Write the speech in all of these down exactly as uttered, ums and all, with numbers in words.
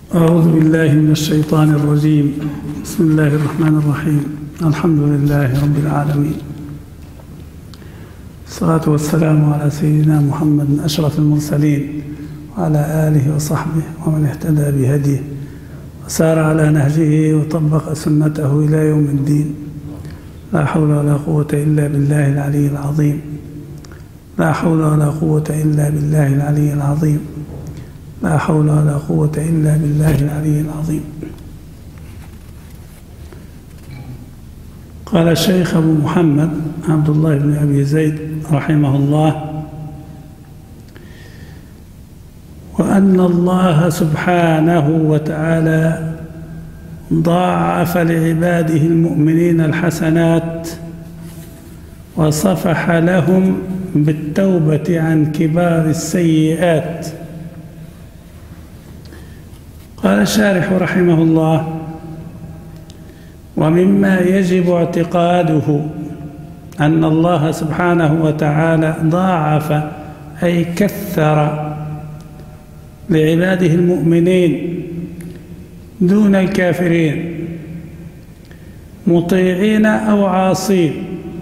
أعوذ بالله من الشيطان الرجيم. بسم الله الرحمن الرحيم. الحمد لله رب العالمين، الصلاة والسلام على سيدنا محمد أشرف المرسلين وعلى آله وصحبه ومن اهتدى بهديه وسار على نهجه وطبق سنته إلى يوم الدين. لا حول ولا قوة إلا بالله العلي العظيم. لا حول ولا قوة إلا بالله العلي العظيم. لا حول ولا قوة إلا بالله العلي العظيم. قال الشيخ أبو محمد عبد الله بن أبي زيد رحمه الله: وأن الله سبحانه وتعالى ضاعف لعباده المؤمنين الحسنات وصفح لهم بالتوبة عن كبار السيئات. قال الشارح رحمه الله: ومما يجب اعتقاده أن الله سبحانه وتعالى ضاعف أي كثر لعباده المؤمنين دون الكافرين، مطيعين أو عاصين.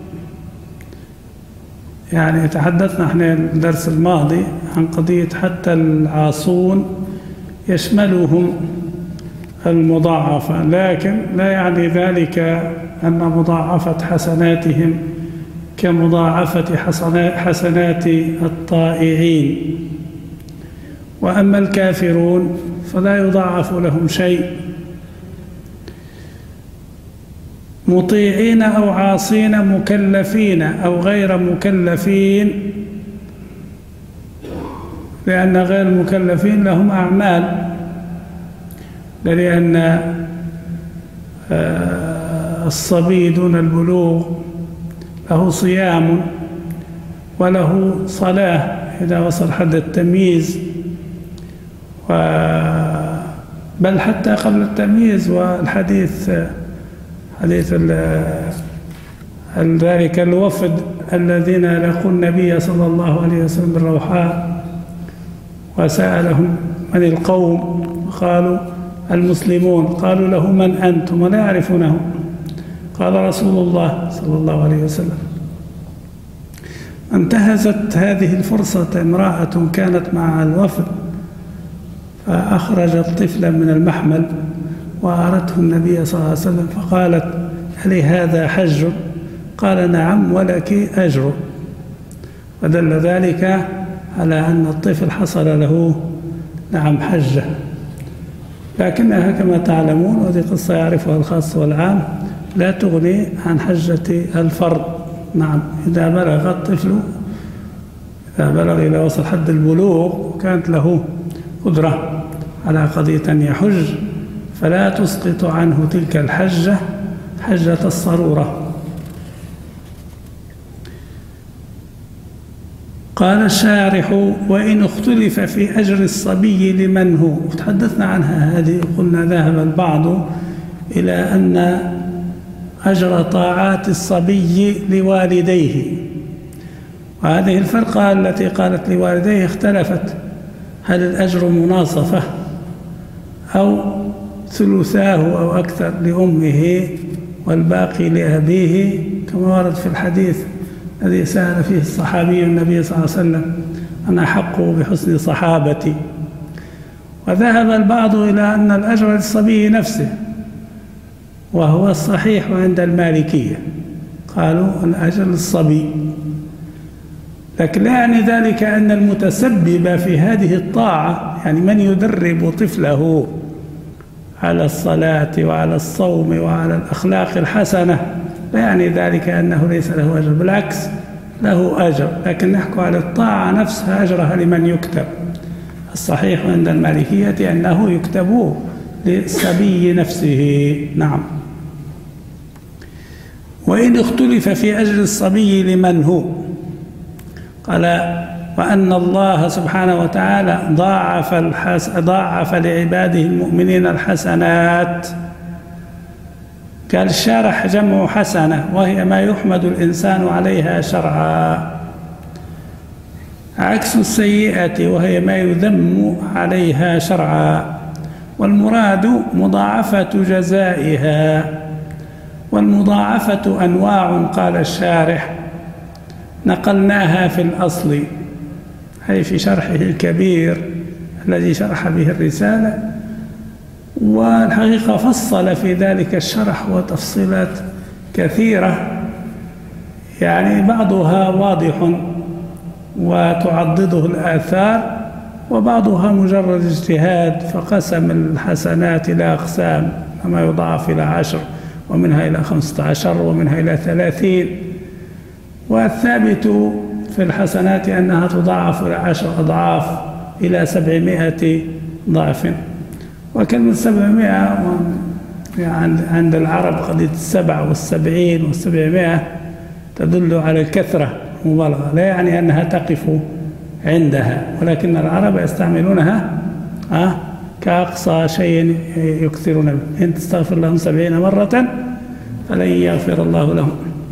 يعني تحدثنا احنا الدرس الماضي عن قضية حتى العاصون يشملهم المضاعفة، لكن لا يعني ذلك أن مضاعفة حسناتهم كمضاعفة حسنات الطائعين. وأما الكافرون فلا يضاعف لهم شيء، مطيعين أو عاصين، مكلفين أو غير مكلفين، لأن غير المكلفين لهم أعمال، لأن الصبي دون البلوغ له صيام وله صلاة إذا وصل حد التمييز، بل حتى قبل التمييز. والحديث حديث ذلك الوفد الذين لقوا النبي صلى الله عليه وسلم بالروحاء وسألهم من القوم، قالوا المسلمون. قالوا له من أنتم؟ ولا يعرفونه. قال رسول الله صلى الله عليه وسلم. انتهزت هذه الفرصة امرأة كانت مع الوفد فأخرجت طفلا من المحمل وأرته النبي صلى الله عليه وسلم فقالت: هل هذا حج؟ قال: نعم ولك أجر. ودل ذلك على أن الطفل حصل له نعم حجة، لكنها كما تعلمون، وهذه قصة يعرفها الخاص والعام، لا تغني عن حجة الفرد. نعم، إذا بلغ الطفل إذا بلغ إلى وصل حد البلوغ وكانت له قدرة على قضية أن يحج فلا تسقط عنه تلك الحجة حجة الصرورة. قال الشارح: وإن اختلف في أجر الصبي لمن هو. تحدثنا عنها هذه، قلنا ذهب البعض إلى أن أجر طاعات الصبي لوالديه، وهذه الفرقة التي قالت لوالديه اختلفت، هل الأجر مناصفة أو ثلثاه أو أكثر لأمه والباقي لأبيه، كما ورد في الحديث الذي سأل فيه الصحابي النبي صلى الله عليه وسلم: أنا أحق بحسن صحابتي. وذهب البعض إلى أن الأجر للصبي نفسه، وهو الصحيح عند المالكية، قالوا الأجر للصبي، لكن لا يعني ذلك أن المتسبب في هذه الطاعة، يعني من يدرب طفله على الصلاة وعلى الصوم وعلى الأخلاق الحسنة، لا يعني ذلك أنه ليس له أجر، بالعكس له أجر، لكن نحكي على الطاعة نفسها أجرها لمن يكتب. الصحيح عند المالكية أنه يكتب للصبي نفسه. نعم. وإن اختلف في أجر الصبي لمن هو، قال: وأن الله سبحانه وتعالى ضاعف, الحس... ضاعف لعباده المؤمنين الحسنات. قال الشارح: جمع حسنة، وهي ما يحمد الإنسان عليها شرعا، عكس السيئة وهي ما يذم عليها شرعا. والمراد مضاعفة جزائها. والمضاعفة أنواع قال الشارح نقلناها في الأصل، أي في شرحه الكبير الذي شرح به الرسالة، والحقيقة فصل في ذلك الشرح وتفصيلات كثيرة، يعني بعضها واضح وتعضده الآثار، وبعضها مجرد اجتهاد، فقسم الحسنات إلى أقسام، ما يضاعف إلى عشر، ومنها إلى خمسة عشر، ومنها إلى ثلاثين. والثابت في الحسنات أنها تضاعف إلى عشر أضعاف إلى سبعمائة ضعف. وكلمة سبعمائة يعني عند العرب قضية السبع والسبعين والسبعمائة تدل على الكثرة مبالغة، لا يعني أنها تقف عندها، ولكن العرب يستعملونها أه كأقصى شيء يكثرون به. إن تستغفر لهم سبعين مرة فلن يغفر الله لهم.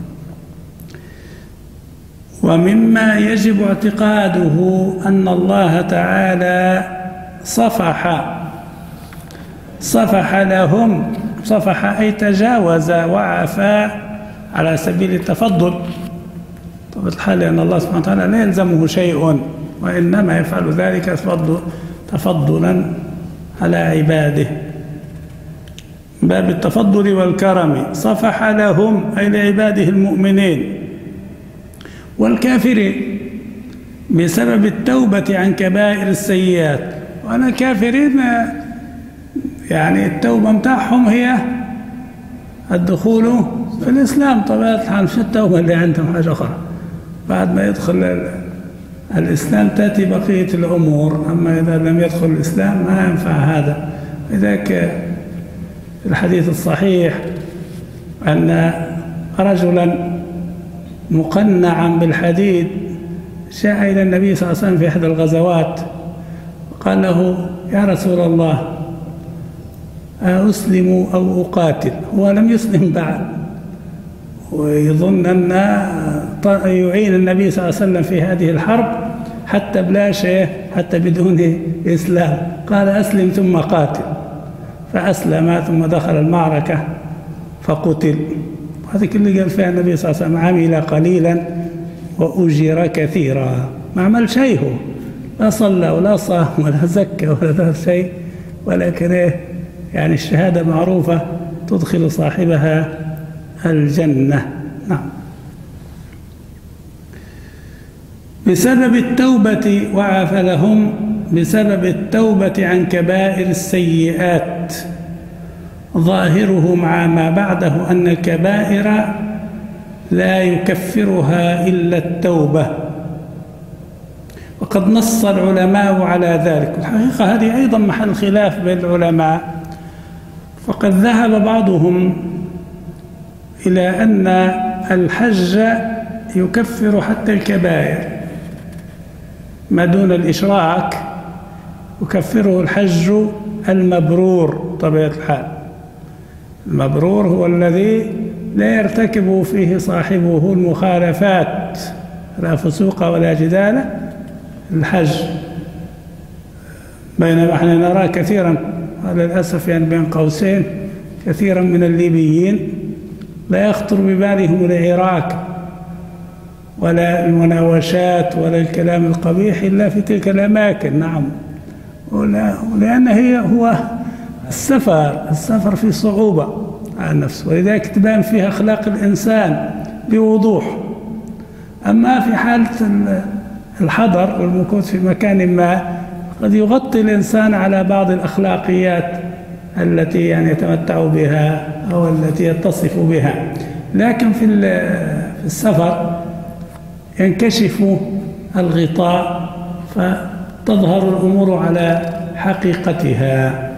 ومما يجب اعتقاده أن الله تعالى صفح صفح لهم، صفح أي تجاوز وعفى على سبيل التفضل. طبعا الحال أن الله سبحانه وتعالى لا يلزمه شيء، وإنما يفعل ذلك تفضلا على عباده، باب التفضل والكرم. صفح لهم أي لعباده المؤمنين والكافرين بسبب التوبة عن كبائر السيئات. وأنا الكافرين يعني التوبة متاعهم هي الدخول في الإسلام، طبعا الحال مش التوبة اللي عندهم حاجة أخرى، بعد ما يدخل الإسلام تأتي بقية الأمور. أما إذا لم يدخل الإسلام ما ينفع هذا. لذلك الحديث الصحيح أن رجلا مقنعا بالحديد جاء إلى النبي صلى الله عليه وسلم في إحدى الغزوات، قال له يا رسول الله أسلم أو أقاتل؟ هو لم يسلم بعد، ويظن أن يعين النبي صلى الله عليه وسلم في هذه الحرب حتى بلا شيء، حتى بدون إسلام. قال أسلم ثم قاتل، فأسلم ثم دخل المعركة فقتل. هذا كله قال فيها النبي صلى الله عليه وسلم عمل قليلا وأجر كثيرا. ما عمل شيء، هو لا صلى ولا صام ولا زكى ولا ذا شيء، ولكن إيه يعني الشهادة معروفة تدخل صاحبها الجنة. نعم. بسبب التوبة وعفى لهم بسبب التوبة عن كبائر السيئات، ظاهره مع ما بعده أن الكبائر لا يكفرها إلا التوبة، وقد نص العلماء على ذلك. الحقيقة هذه أيضا محل خلاف بين العلماء، فقد ذهب بعضهم إلى أن الحج يكفر حتى الكبائر ما دون الإشراك، يكفره الحج المبرور. طبيعة الحال المبرور هو الذي لا يرتكب فيه صاحبه المخالفات، لا فسوق ولا جدال الحج. بينما احنا نرى كثيرا للأسف يعني بين قوسين كثيرا من الليبيين لا يخطر ببالهم العراك ولا المناوشات ولا الكلام القبيح إلا في تلك الأماكن. نعم، لأن هي هو السفر السفر فيه صعوبة على النفس، ولذلك تبان فيها أخلاق الإنسان بوضوح. أما في حالة الحضر والمكوث في مكان ما قد يغطي الإنسان على بعض الأخلاقيات التي يعني يتمتع بها أو التي يتصف بها، لكن في السفر ينكشف الغطاء فتظهر الأمور على حقيقتها.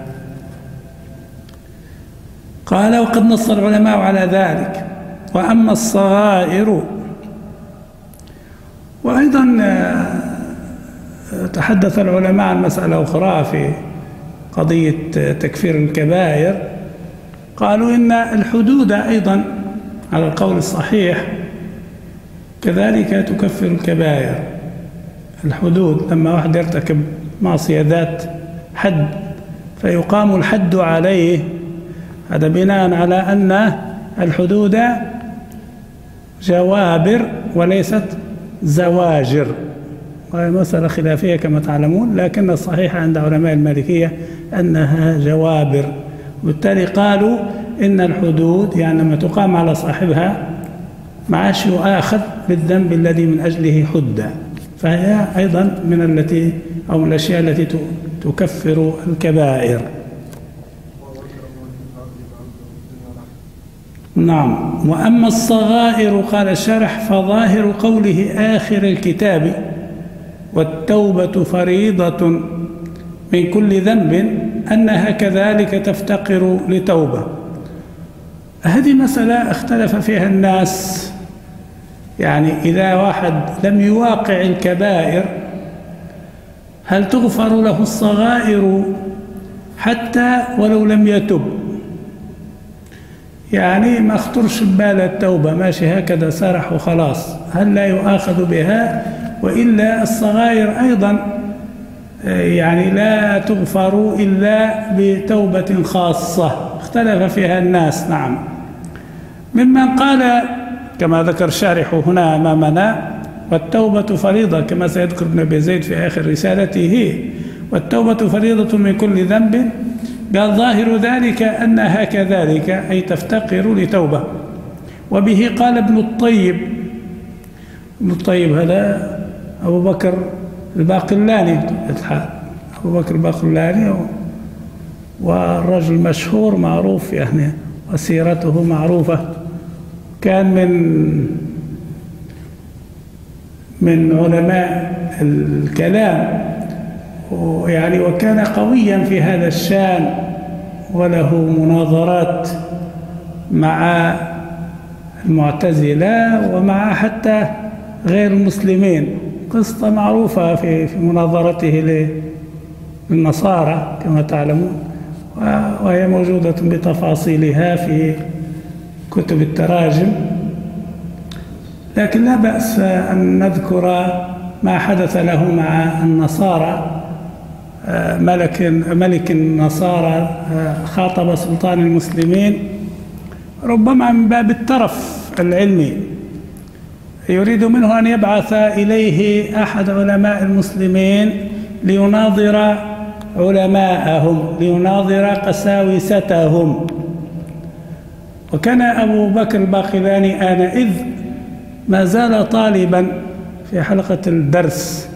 قال وقد نص العلماء على ذلك. وأما الصغائر، وأيضا تحدث العلماء عن مسألة أخرى في قضية تكفير الكبائر، قالوا إن الحدود أيضا على القول الصحيح كذلك تكفر الكبائر. الحدود لما واحد يرتكب معصية ذات حد فيقام الحد عليه. هذا بناء على أن الحدود جوابر وليست زواجر، وهي مسألة خلافية كما تعلمون، لكن الصحيح عند علماء المالكية أنها جوابر. وبالتالي قالوا إن الحدود يعني لما تقام على صاحبها معاش يؤاخذ بالذنب الذي من أجله حد، فهي أيضا من التي أو من الأشياء التي تكفر الكبائر. نعم. وأما الصغائر قال الشارح فظاهر قوله آخر الكتاب والتوبة فريضة من كل ذنب أنها كذلك تفتقر لتوبة. هذه مسألة اختلف فيها الناس، يعني إذا واحد لم يواقع الكبائر هل تغفر له الصغائر حتى ولو لم يتب؟ يعني ما اخطرش ببال التوبة، ماشي هكذا سرح وخلاص، هل لا يؤاخذ بها؟ وإلا الصغائر أيضا يعني لا تغفر إلا بتوبة خاصة، اختلف فيها الناس. نعم. ممن قال كما ذكر الشارح هنا أمامنا والتوبة فريضة كما سيذكر ابن أبي زيد في آخر رسالته، والتوبة فريضة من كل ذنب، قال ظاهر ذلك أنها كذلك أي تفتقر لتوبة. وبه قال ابن الطيب. ابن الطيب هذا أبو بكر الباقلاني، أبو بكر الباقلاني والرجل مشهور معروف يعني وسيرته معروفة، كان من من علماء الكلام يعني، وكان قويا في هذا الشان وله مناظرات مع المعتزلة ومع حتى غير المسلمين، قصة معروفة في في مناظرته للنصارى كما تعلمون، وهي موجودة بتفاصيلها في كتب التراجم. لكن لا بأس أن نذكر ما حدث له مع النصارى. ملك ملك النصارى خاطب سلطان المسلمين ربما من باب الترف العلمي، يريد منه أن يبعث إليه أحد علماء المسلمين ليناظر علماءهم، ليناظر قساوستهم. وكان أبو بكر الباقلاني آنئذ ما زال طالبا في حلقة الدرس،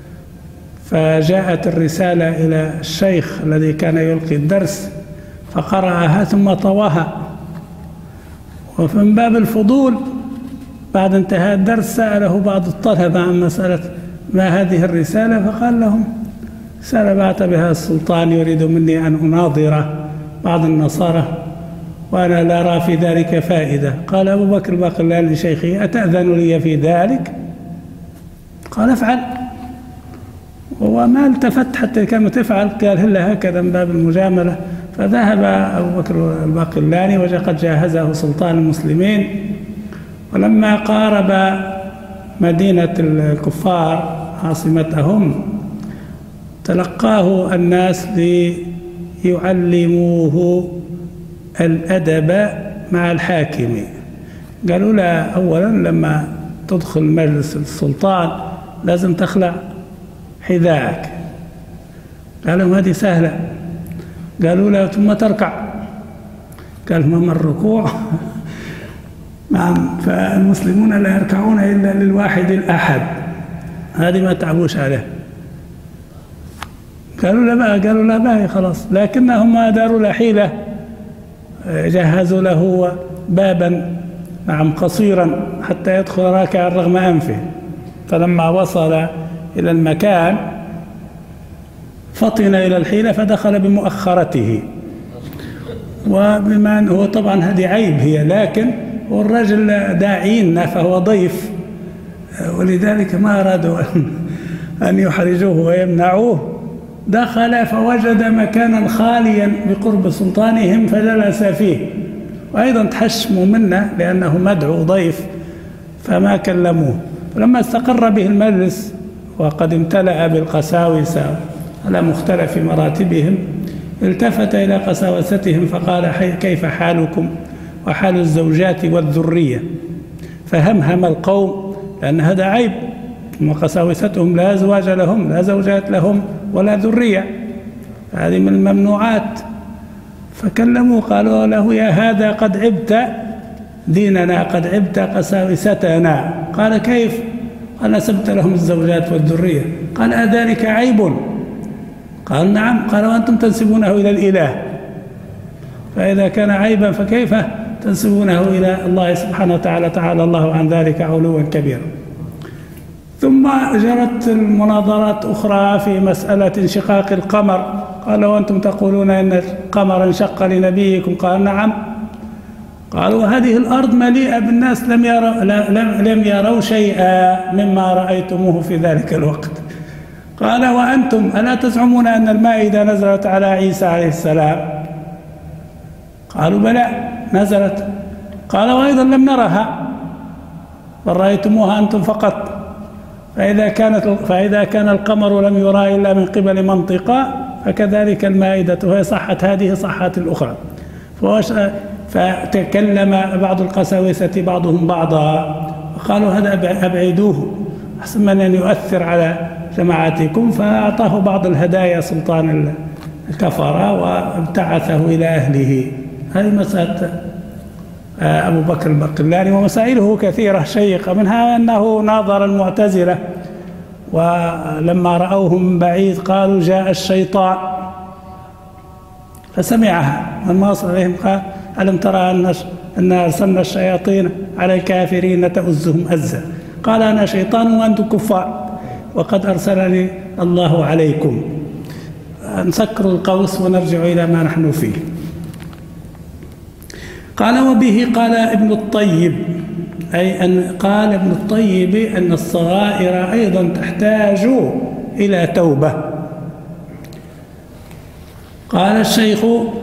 فجاءت الرسالة إلى الشيخ الذي كان يلقي الدرس فقرأها ثم طواها، ومن باب الفضول بعد انتهاء الدرس سأله بعض الطلبة عن مسألة ما هذه الرسالة، فقال لهم رسالة بعث بها السلطان يريد مني أن أناظر بعض النصارى وأنا لا أرى في ذلك فائدة. قال أبو بكر الباقلاني لشيخه أتأذن لي في ذلك؟ قال افعل. وما التفت حتى كان تفعل، قال هلا هكذا من باب المجاملة. فذهب أبو بكر الباقلاني وقد جاهزه سلطان المسلمين، ولما قارب مدينة الكفار عاصمتهم تلقاه الناس ليعلموه الأدب مع الحاكم. قالوا له أولا لما تدخل مجلس السلطان لازم تخلع حذاءك. قال لهم هذه سهلة. قالوا له ثم تركع. قال ما الركوع؟ نعم، فالمسلمون لا يركعون إلا للواحد الأحد، هذه ما تعبوش عليه. قالوا لا بقى، قالوا لا بقى خلاص، لكنهم داروا له حيلة، جهزوا له بابا نعم قصيرا حتى يدخل راكعا رغم أنفه. فلما وصل إلى المكان فطن إلى الحيلة فدخل بمؤخرته، وبما هو طبعا هذه عيب هي، لكن هو الرجل داعينا فهو ضيف، ولذلك ما أرادوا أن يحرجوه ويمنعوه. دخل فوجد مكانا خاليا بقرب سلطانهم فجلس فيه، وأيضا تحشموا منه لأنه مدعو ضيف فما كلموه. فلما استقر به المجلس وقد امتلأ بالقساوسة على مختلف مراتبهم التفت إلى قساوستهم فقال كيف حالكم وحال الزوجات والذرية؟ فهمهم القوم، لأن هذا عيب، وقساوستهم لا أزواج لهم لا زوجات لهم ولا ذرية، هذه من الممنوعات. فكلموا قالوا له يا هذا قد عبت ديننا، قد عبت قساوستنا. قال كيف؟ قال نسبت لهم الزوجات والذرية. قال أذلك عيب؟ قال نعم. قال وأنتم تنسبونه إلى الإله، فإذا كان عيبا فكيف تنسبونه إلى الله سبحانه وتعالى؟ تعالى الله عن ذلك علوا كبيرا. ثم جرت المناظرات أخرى في مسألة انشقاق القمر. قال وأنتم تقولون إن القمر انشق لنبيكم. قال نعم. قالوا هذه الأرض مليئة بالناس لم يروا, لم, لم يروا شيئا مما رأيتموه في ذلك الوقت. قال وأنتم ألا تزعمون أن المائدة نزلت على عيسى عليه السلام؟ قالوا بلى نزلت. قال وأيضا لم نرها، بل رأيتموها أنتم فقط. فإذا, كانت فإذا كان القمر لم يرى إلا من قبل منطقة فكذلك المائدة، وهي صحت هذه صحت الأخرى. فتكلم بعض القساوسة بعضهم بعضا وقالوا هذا أبعدوه أحسن من أن يؤثر على جماعتكم. فأعطاه بعض الهدايا سلطان الكفرة وابتعثه إلى أهله. هذه مسألة أبو بكر البقلاني، ومسائله كثيرة شيقة، منها أنه ناظر المعتزلة ولما رأوه من بعيد قالوا جاء الشيطان، فسمعها من وصل إليهم قال ألم ترى أن أرسلنا الشياطين على الكافرين تؤزهم أزا؟ قال أنا شيطان وأنتم كفار وقد أرسلني الله عليكم. نسكر القوس ونرجع إلى ما نحن فيه. قال وبه قال ابن الطيب، أي أن قال ابن الطيب أن الصغائر أيضا تحتاج إلى توبة. قال الشيخ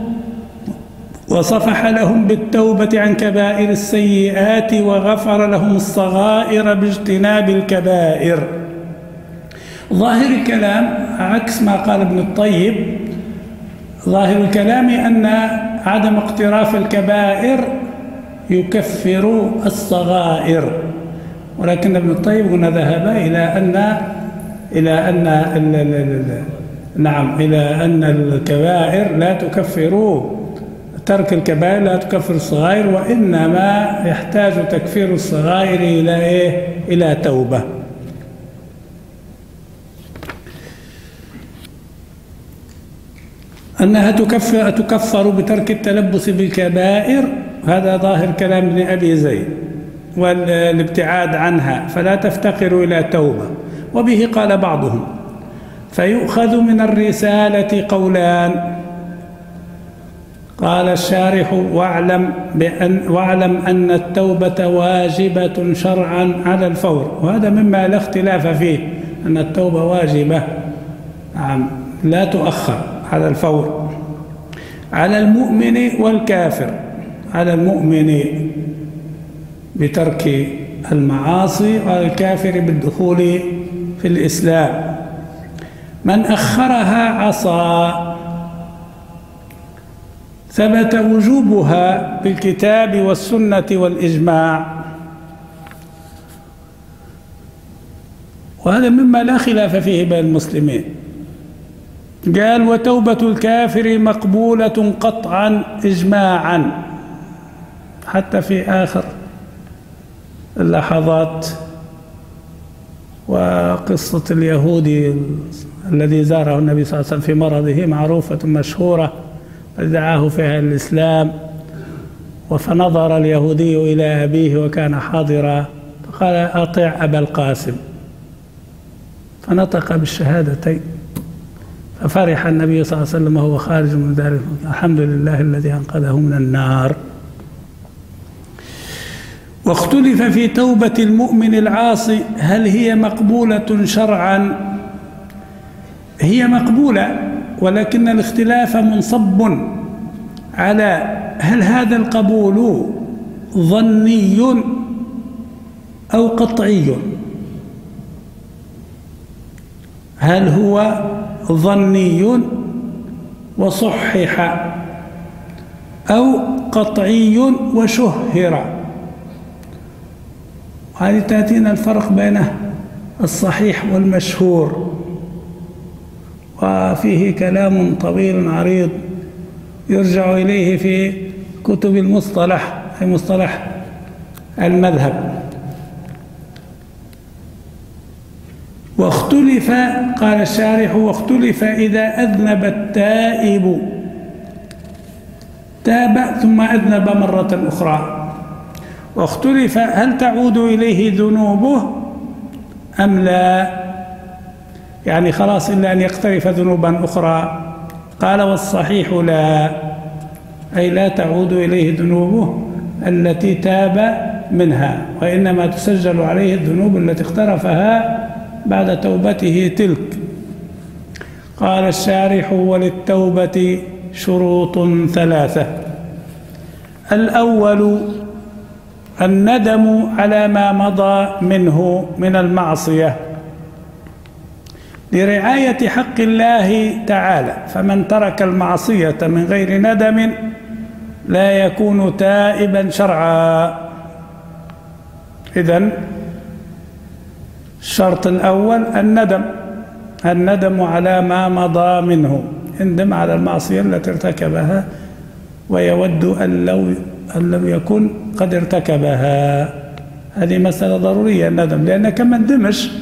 وصفح لهم بالتوبة عن كبائر السيئات وغفر لهم الصغائر باجتناب الكبائر. ظاهر الكلام عكس ما قال ابن الطيب. ظاهر الكلام أن عدم اقتراف الكبائر يكفر الصغائر، ولكن ابن الطيب هنا ذهب إلى أن إلى أن ال ال نعم إلى أن الكبائر لا تكفر، ترك الكبائر لا تكفر الصغائر، وإنما يحتاج تكفير الصغائر إلى إيه؟ إلى توبة. أنها تكفر, تكفر بترك التلبس بالكبائر، هذا ظاهر كلام ابن أبي زيد، والابتعاد عنها، فلا تفتقر إلى توبة. وبه قال بعضهم فيؤخذ من الرسالة قولان. قال الشارح واعلم, بأن واعلم أن التوبة واجبة شرعا على الفور، وهذا مما لا اختلاف فيه، أن التوبة واجبة نعم لا تؤخر على الفور، على المؤمن والكافر. على المؤمن بترك المعاصي وعلى الكافر بالدخول في الإسلام. من أخرها عصى. ثبت وجوبها بالكتاب والسنة والإجماع، وهذا مما لا خلاف فيه بين المسلمين. قال وتوبة الكافر مقبولة قطعا إجماعا، حتى في آخر اللحظات. وقصة اليهودي الذي زاره النبي صلى الله عليه وسلم في مرضه معروفة مشهورة، دعاه فيها الإسلام، فنظر اليهودي إلى أبيه وكان حاضرا فقال أطع أبا القاسم، فنطق بالشهادتين، ففرح النبي صلى الله عليه وسلم وهو خارج من ذلك، الحمد لله الذي أنقذه من النار. واختلف في توبة المؤمن العاصي، هل هي مقبولة شرعا؟ هي مقبولة، ولكن الاختلاف منصب على هل هذا القبول ظني أو قطعي. هل هو ظني وصحح، أو قطعي وشهر. هذه تأتينا الفرق بين الصحيح والمشهور، وفيه كلام طويل عريض يرجع إليه في كتب المصطلح، في مصطلح المذهب. واختلف، قال الشارح: واختلف إذا أذنب التائب، تاب ثم أذنب مرة أخرى، واختلف هل تعود إليه ذنوبه أم لا، يعني خلاص إلا أن يقترف ذنوبا أخرى. قال: والصحيح لا، أي لا تعود إليه ذنوبه التي تاب منها، وإنما تسجل عليه الذنوب التي اقترفها بعد توبته تلك. قال الشارح: وللتوبة شروط ثلاثة. الأول الندم على ما مضى منه من المعصية لرعاية حق الله تعالى، فمن ترك المعصية من غير ندم لا يكون تائبا شرعا. إذن الشرط الأول الندم، الندم على ما مضى منه، يندم على المعصية التي ارتكبها ويود أن لو أن لم يكن قد ارتكبها. هذه مسألة ضرورية الندم، لأن كما ندمش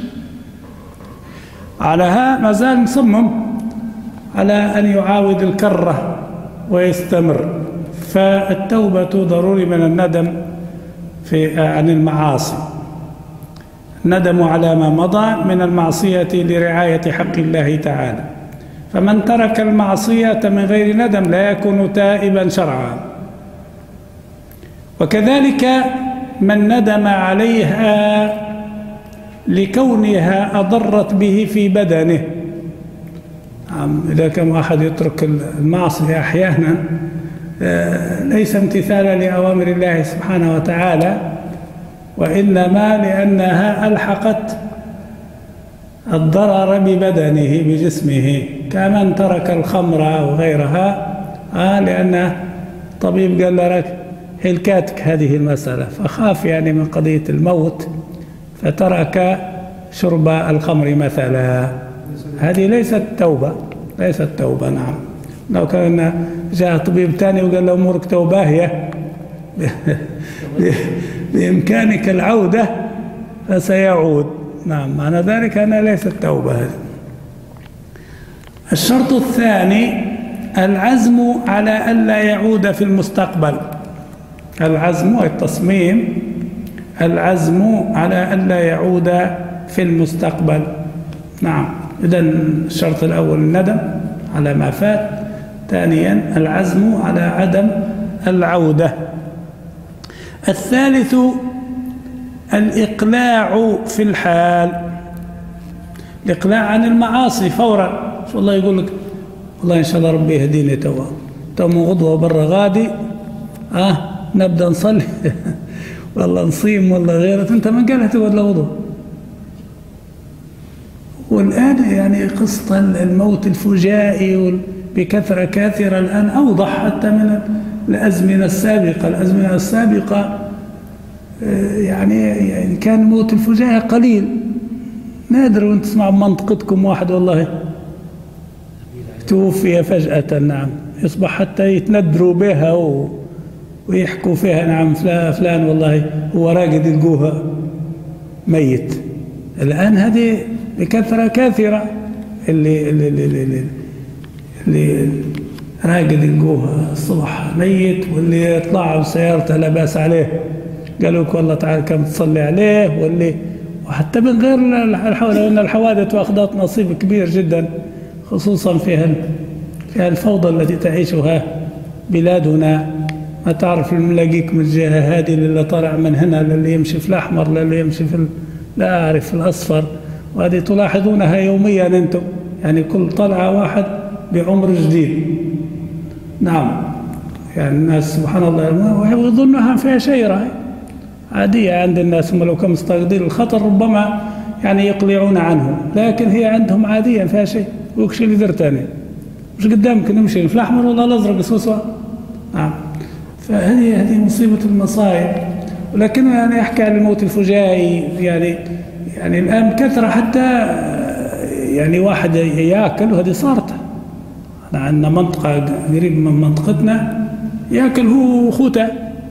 علىها ما زال مصمم على أن يعاود الكرة ويستمر. فالتوبة ضروري من الندم في عن المعاصي، ندم على ما مضى من المعصية لرعاية حق الله تعالى. فمن ترك المعصية من غير ندم لا يكون تائبا شرعا. وكذلك من ندم عليها لكونها أضرت به في بدنه. إذا كان واحد يترك المعصية أحيانا ليس امتثالا لأوامر الله سبحانه وتعالى، وإنما لأنها ألحقت الضرر ببدنه بجسمه، كمن ترك الخمر أو غيرها آه لأن طبيب قال له هلكاتك هذه المسألة، فخاف يعني من قضية الموت فترك شرب الخمر مثلا. هذه ليست توبة، ليست توبة. نعم، لو كان جاء طبيب ثاني وقال له أمورك توبة هي بإمكانك العودة فسيعود. نعم، معنى ذلك أنها ليست توبة هذه. الشرط الثاني العزم على ألا يعود في المستقبل. العزم والتصميم، العزم على ألا يعود في المستقبل. نعم، إذن الشرط الأول الندم على ما فات، ثانيا العزم على عدم العودة. الثالث الإقلاع في الحال، الإقلاع عن المعاصي فورا. شو الله يقول لك والله إن شاء الله ربي يهديني توا تو من غضوة برا غادي آه نبدأ نصلي والله نصيم والله غيره، أنت من قالها تو ولا غضوة. والآن يعني قصة الموت الفجائي بكثرة كثيرة الآن أوضح حتى من الأزمنة السابقة. الأزمنة السابقة يعني يعني كان موت الفجائي قليل، نادر وانت تسمع بمنطقتكم واحد والله توفي فجأة. نعم، يصبح حتى يتندروا بها و... ويحكوا فيها نعم فلان, فلان والله هو راقد يلقوها ميت. الآن هذه بكثرة كثيرة اللي اللي اللي, اللي, اللي راقد يلقوها الصبح ميت، واللي يطلع بسيارته لا بأس عليه قالوا لك والله تعالى كم تصلي عليه، واللي وحتى من غير الحوادث، لأن الحوادث واخذت نصيب كبير جدا خصوصا فيها فيها الفوضى التي تعيشها بلادنا. ما تعرف نلاقيك من الجهة هذه اللي طالع من هنا، للي يمشي في الأحمر، للي يمشي في لا أعرف في الأصفر، وهذه تلاحظونها يوميا أنتم، يعني كل طلعة واحد بعمر جديد. نعم، يعني الناس سبحان الله ويظنها فيها شيء راي عادية عند الناس، هم لو كانوا مستقدرين الخطر ربما يعني يقلعون عنه، لكن هي عندهم عادية فيها شيء وكش اللي درتاني مش قدامك نمشي في الأحمر ولا الأزرق سوا سوا. نعم. فهذه هذه مصيبة المصائب. ولكن يعني يحكي عن الموت الفجائي، يعني يعني الآن كثرة حتى يعني واحد يأكل، وهذه صارت. احنا عندنا منطقة قريب من منطقتنا يأكل هو خوته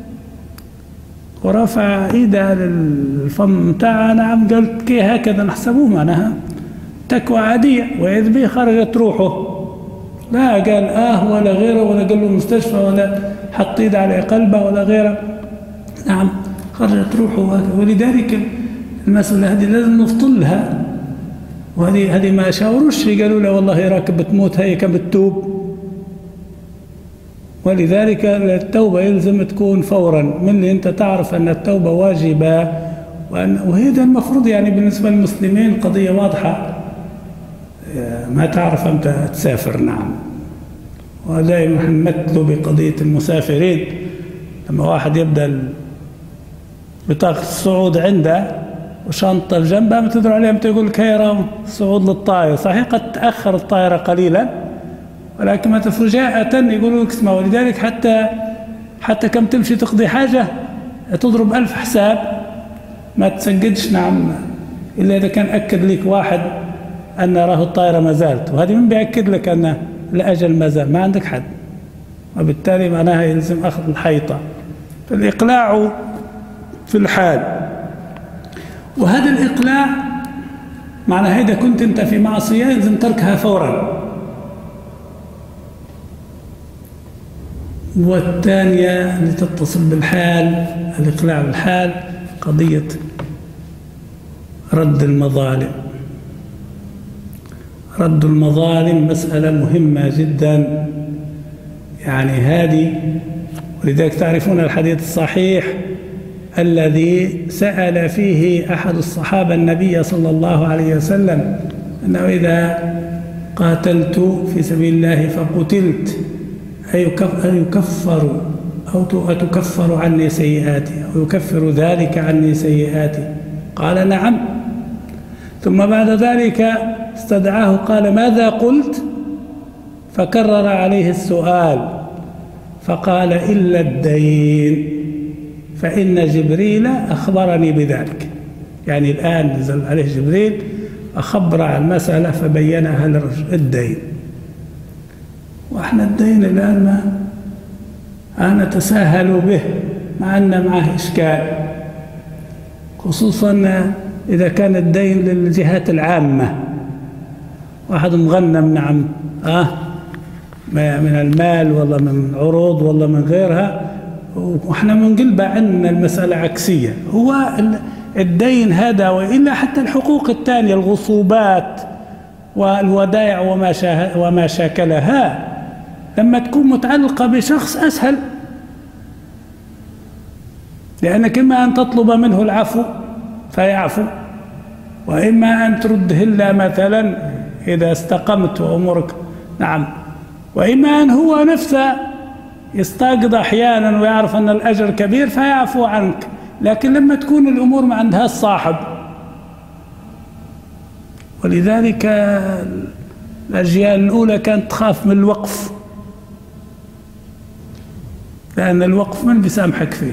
ورافع ايده للفم بتاعه. نعم. قلت كي هكذا نحسبوه معناها تكوى عادية، وإذ به خرجت روحه. لا قال آه ولا غيره، ولا قال له مستشفى، ولا حط ايده على قلبه ولا غيره. نعم. خرجت روحه. ولذلك المسألة هذه لازم نفطلها. وهذه هذه ما شاوروش قالوا له والله راكب بتموت، هي كم بتتوب. ولذلك التوبة يلزم تكون فورا، من اللي انت تعرف ان التوبة واجبة، وهذا المفروض يعني بالنسبة للمسلمين قضية واضحة. ما تعرف أنت تسافر. نعم. ودائما نمثل بقضية المسافرين. لما واحد يبدأ بطاقة الصعود عنده وشنطة جنبها ما تدروا عليها، تقول لك هي صعود للطائرة. صحيح قد تأخر الطائرة قليلا، ولكن متى فجاءة يقولوا لك اسمع. ولذلك حتى حتى كم تمشي تقضي حاجة تضرب ألف حساب، ما تسجدش. نعم. إلا إذا كان أكد لك واحد أن راه الطائرة ما زالت، وهذه من بيأكد لك أن الأجل ما زال، ما عندك حد، وبالتالي معناها يلزم أخذ الحيطة. فالإقلاع في الحال. وهذا الإقلاع معناها إذا كنت أنت في معصية يلزم تركها فورا. والثانية اللي تتصل بالحال، الإقلاع بالحال، قضية رد المظالم. رد المظالم مسألة مهمة جدا، يعني هذه. ولذلك تعرفون الحديث الصحيح الذي سأل فيه أحد الصحابة النبي صلى الله عليه وسلم أنه إذا قاتلت في سبيل الله فقتلت أيكفر أو أتكفر عني سيئاتي أو يكفر ذلك عني سيئاتي؟ قال نعم. ثم بعد ذلك استدعاه قال ماذا قلت؟ فكرر عليه السؤال فقال إلا الدين فإن جبريل أخبرني بذلك. يعني الآن نزل عليه جبريل أخبر عن المسألة فبينها للرجل الدين. وإحنا الدين الآن ما نتساهل به مع أن معه إشكال، خصوصا إذا كان الدين للجهات العامة. واحد مغنم نعم آه من المال ولا من عروض ولا من غيرها، وإحنا منقلب عندنا المسألة عكسية. هو الدين هذا وإلا حتى الحقوق الثانية الغصوبات والودائع وما وما شاكلها لما تكون متعلقة بشخص أسهل، لأنك إما أن تطلب منه العفو فيعفو، وإما أن ترده إلا مثلا إذا استقمت وأمورك. نعم. وإما أن هو نفسه يستقض أحيانا ويعرف أن الأجر كبير فيعفو عنك. لكن لما تكون الأمور ما عندها الصاحب، ولذلك الأجيال الأولى كانت تخاف من الوقف، لأن الوقف من بيسامحك فيه،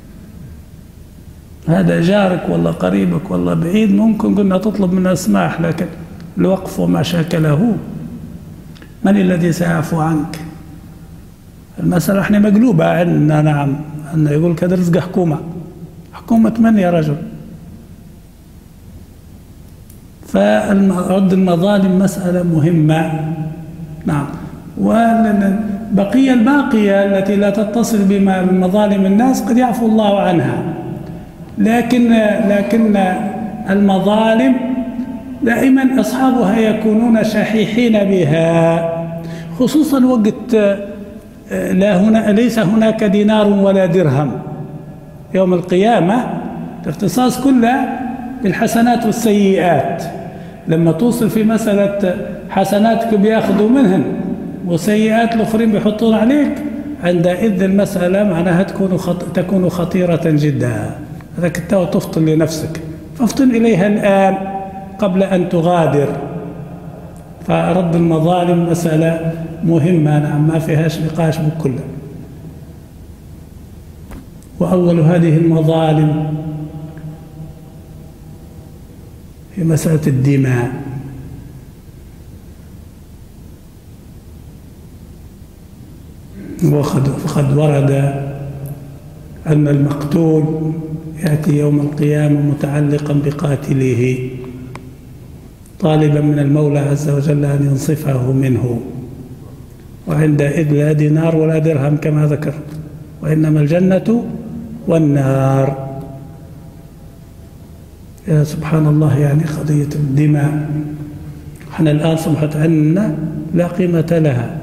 هذا جارك ولا قريبك ولا بعيد ممكن قلنا تطلب منه السماح، لكن الوقف وما شاكله من الذي سيعفو عنك؟ المسألة احنا مقلوبة عندنا. نعم. أنه يقول كذا رزق حكومة، حكومة من يا رجل؟ فرد المظالم مسألة مهمة. نعم. والبقية الباقية التي لا تتصل بمظالم الناس قد يعفو الله عنها، لكن لكن المظالم دائما أصحابها يكونون شحيحين بها، خصوصا وقت لا هنا ليس هناك دينار ولا درهم يوم القيامة. الاختصاص كله بالحسنات والسيئات. لما توصل في مسألة حسناتك بياخذوا منهن وسيئات الآخرين بيحطون عليك، عندئذ المسألة معناها تكون تكون خطيرة جدا. هذاك التو تفطن لنفسك، فافطن إليها الآن قبل أن تغادر. فرد المظالم مسألة مهمة، نعم، ما فيهاش نقاش بكله. وأول هذه المظالم في مسألة الدماء. وقد وقد ورد أن المقتول يأتي يوم القيامة متعلقا بقاتله طالبا من المولى عز وجل أن ينصفه منه، وعندئذ لا دينار ولا درهم كما ذكر، وإنما الجنة والنار. يا سبحان الله، يعني قضية الدماء احنا الآن صبحت عندنا لا قيمة لها.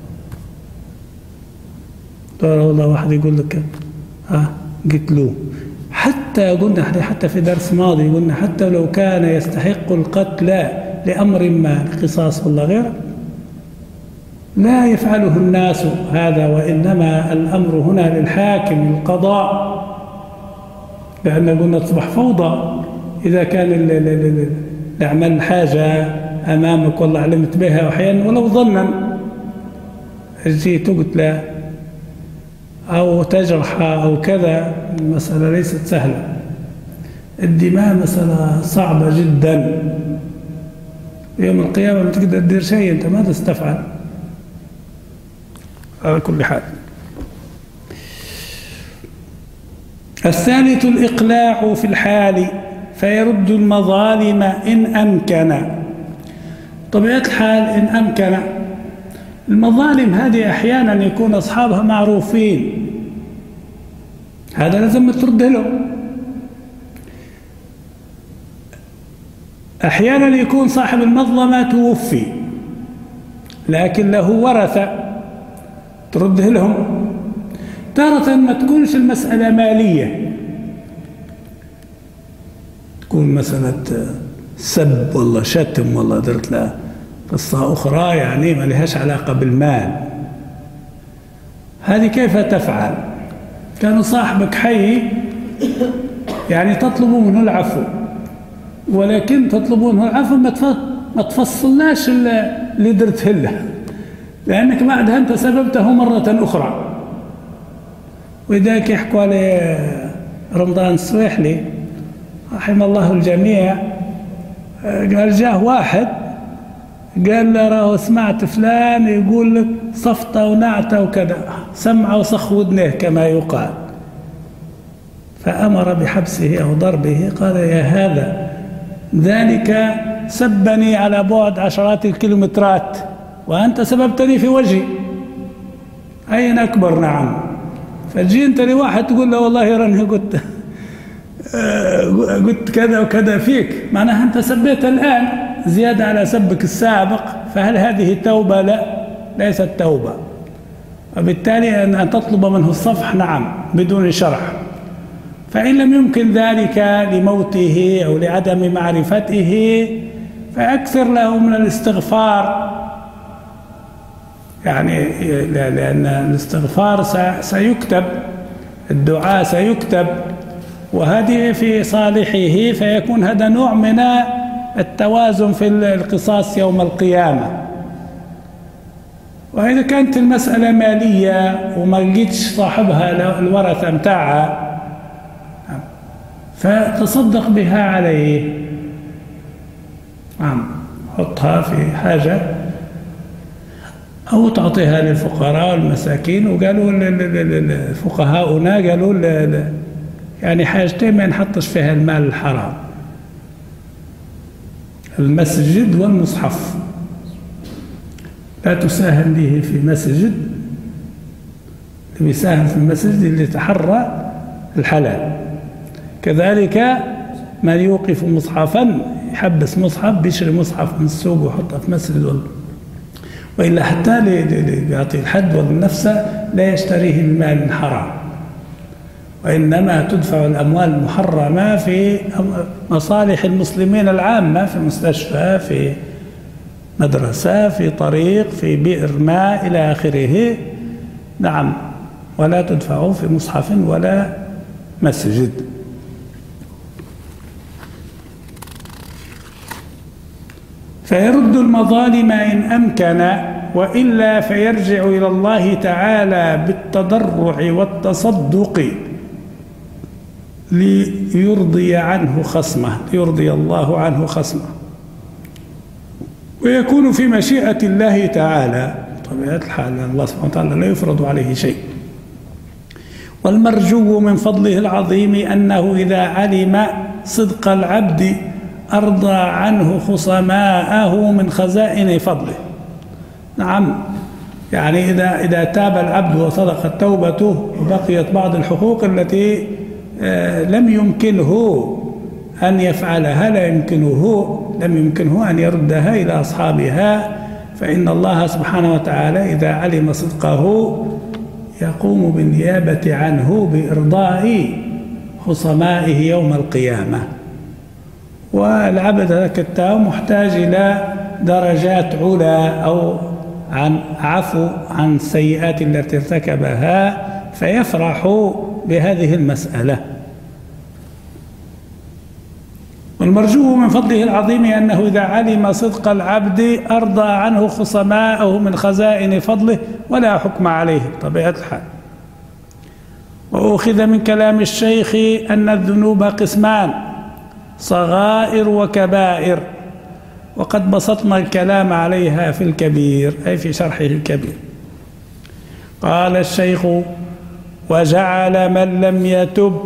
والله واحد يقول لك ها قتلوه، حتى قلنا حتى في درس ماضي قلنا حتى لو كان يستحق القتل لأمر ما، قصاص ولا غيره، لا يفعله الناس هذا، وإنما الأمر هنا للحاكم القضاء، لأن قلنا تصبح فوضى إذا كان الأعمال حاجة أمامك والله علمت بها، وأحيانا ولو ظنا جيت تقتل أو تجرح أو كذا، المسألة ليست سهلة. الدماء مسألة صعبة جدا، يوم القيامة ما تقدر تدير شيء، أنت ماذا ستفعل؟ على كل حال. الثالث الإقلاع في الحال فيرد المظالم إن أمكن. طبيعة الحال إن أمكن، المظالم هذه أحيانا يكون أصحابها معروفين، هذا لازم ترد له. أحيانا يكون صاحب المظلمة توفي لكن له ورثة ترده لهم. تارة ما تكونش المسألة مالية، تكون مسألة سب ولا شتم ولا درت له قصة أخرى يعني ما لهاش علاقة بالمال. هذه كيف تفعل؟ كان صاحبك حي يعني تطلب منه العفو، ولكن تطلب منه العفو ما تفصلناش اللي درته له، لأنك بعدها أنت سببته مرة أخرى. وذاك يحكوا على رمضان السويحلي رحمه الله الجميع، قال جاه واحد قال له راه سمعت فلان يقول لك صفطة ونعتة وكذا، سمع وصخ ودنه كما يقال، فأمر بحبسه أو ضربه. قال يا هذا ذلك سبني على بعد عشرات الكيلومترات وأنت سببتني في وجهي، أين أكبر؟ نعم. فجي أنت لواحد تقول له والله راني قلت قلت كذا وكذا فيك، معناها أنت سبيت الآن زيادة على سبك السابق، فهل هذه توبة؟ لا، ليست توبة. وبالتالي أن تطلب منه الصفح نعم بدون شرح. فإن لم يمكن ذلك لموته أو لعدم معرفته فأكثر له من الاستغفار، يعني لأن الاستغفار سيكتب، الدعاء سيكتب، وهذه في صالحه، فيكون هذا نوع من التوازن في القصاص يوم القيامة. وإذا كانت المسألة مالية وما لقيتش صاحبها الورثة متاعها فتصدق بها عليه، نعم، حطها في حاجة أو تعطيها للفقراء والمساكين. وقالوا الفقهاؤنا قالوا يعني حاجتين ما نحطش فيها المال الحرام: المسجد والمصحف. لا تساهم به في مسجد، اللي يساهم في المسجد اللي يتحرى الحلال. كذلك من يوقف مصحفا، يحبس مصحف، بيشري مصحف من السوق ويحطه في مسجد ولا وإلا حتى يعطي الحد والنفس لا يشتريه المال الحرام، وإنما تدفع الأموال المحرمة في مصالح المسلمين العامة، في مستشفى، في مدرسة، في طريق، في بئر ماء إلى آخره، نعم، ولا تدفع في مصحف ولا مسجد. فيرد المظالم إن أمكن، وإلا فيرجع إلى الله تعالى بالتضرع والتصدق ليرضي عنه خصمه ليرضي الله عنه خصمه، ويكون في مشيئة الله تعالى طبيعة الحال، لأن الله سبحانه وتعالى لا يفرض عليه شيء. والمرجو من فضله العظيم أنه إذا علم صدق العبد أرضى عنه خصماءه من خزائن فضله. نعم، يعني إذا إذا تاب العبد وصدقت توبته وبقيت بعض الحقوق التي لم يمكنه أن يفعلها لا يمكنه لم يمكنه أن يردها إلى أصحابها، فإن الله سبحانه وتعالى إذا علم صدقه يقوم بالنيابة عنه بإرضاء خصمائه يوم القيامة. والعبد ذاك التائب محتاج إلى درجات علا أو عن عفو عن السيئات التي ارتكبها، فيفرح بهذه المسألة. والمرجو من فضله العظيم أنه إذا علم صدق العبد أرضى عنه خصماءه من خزائن فضله ولا حكم عليه بطبيعة الحال. وأخذ من كلام الشيخ أن الذنوب قسمان، صغائر وكبائر، وقد بسطنا الكلام عليها في الكبير أي في شرحه الكبير. قال الشيخ: وجعل من لم يتب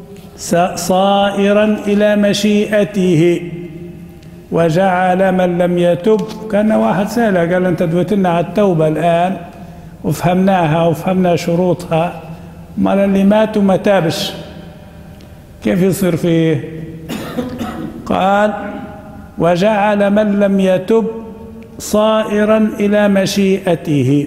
صائرا إلى مشيئته. وجعل من لم يتب، كان واحد سأله قال: أنت دويتنا على التوبة الآن وفهمناها وفهمنا شروطها، ما اللي مات وما تابش كيف يصير فيه؟ قال: وجعل من لم يتب صائرا إلى مشيئته.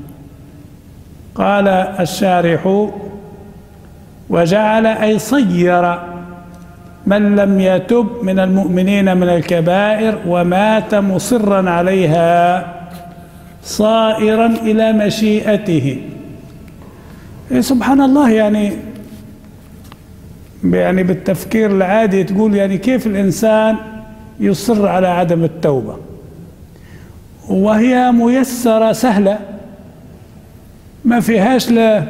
قال الشارح: وجعل أي صير من لم يتب من المؤمنين من الكبائر ومات مصرا عليها صائرا إلى مشيئته. إيه سبحان الله، يعني يعني بالتفكير العادي تقول يعني كيف الإنسان يصر على عدم التوبة وهي ميسرة سهلة ما فيهاش لا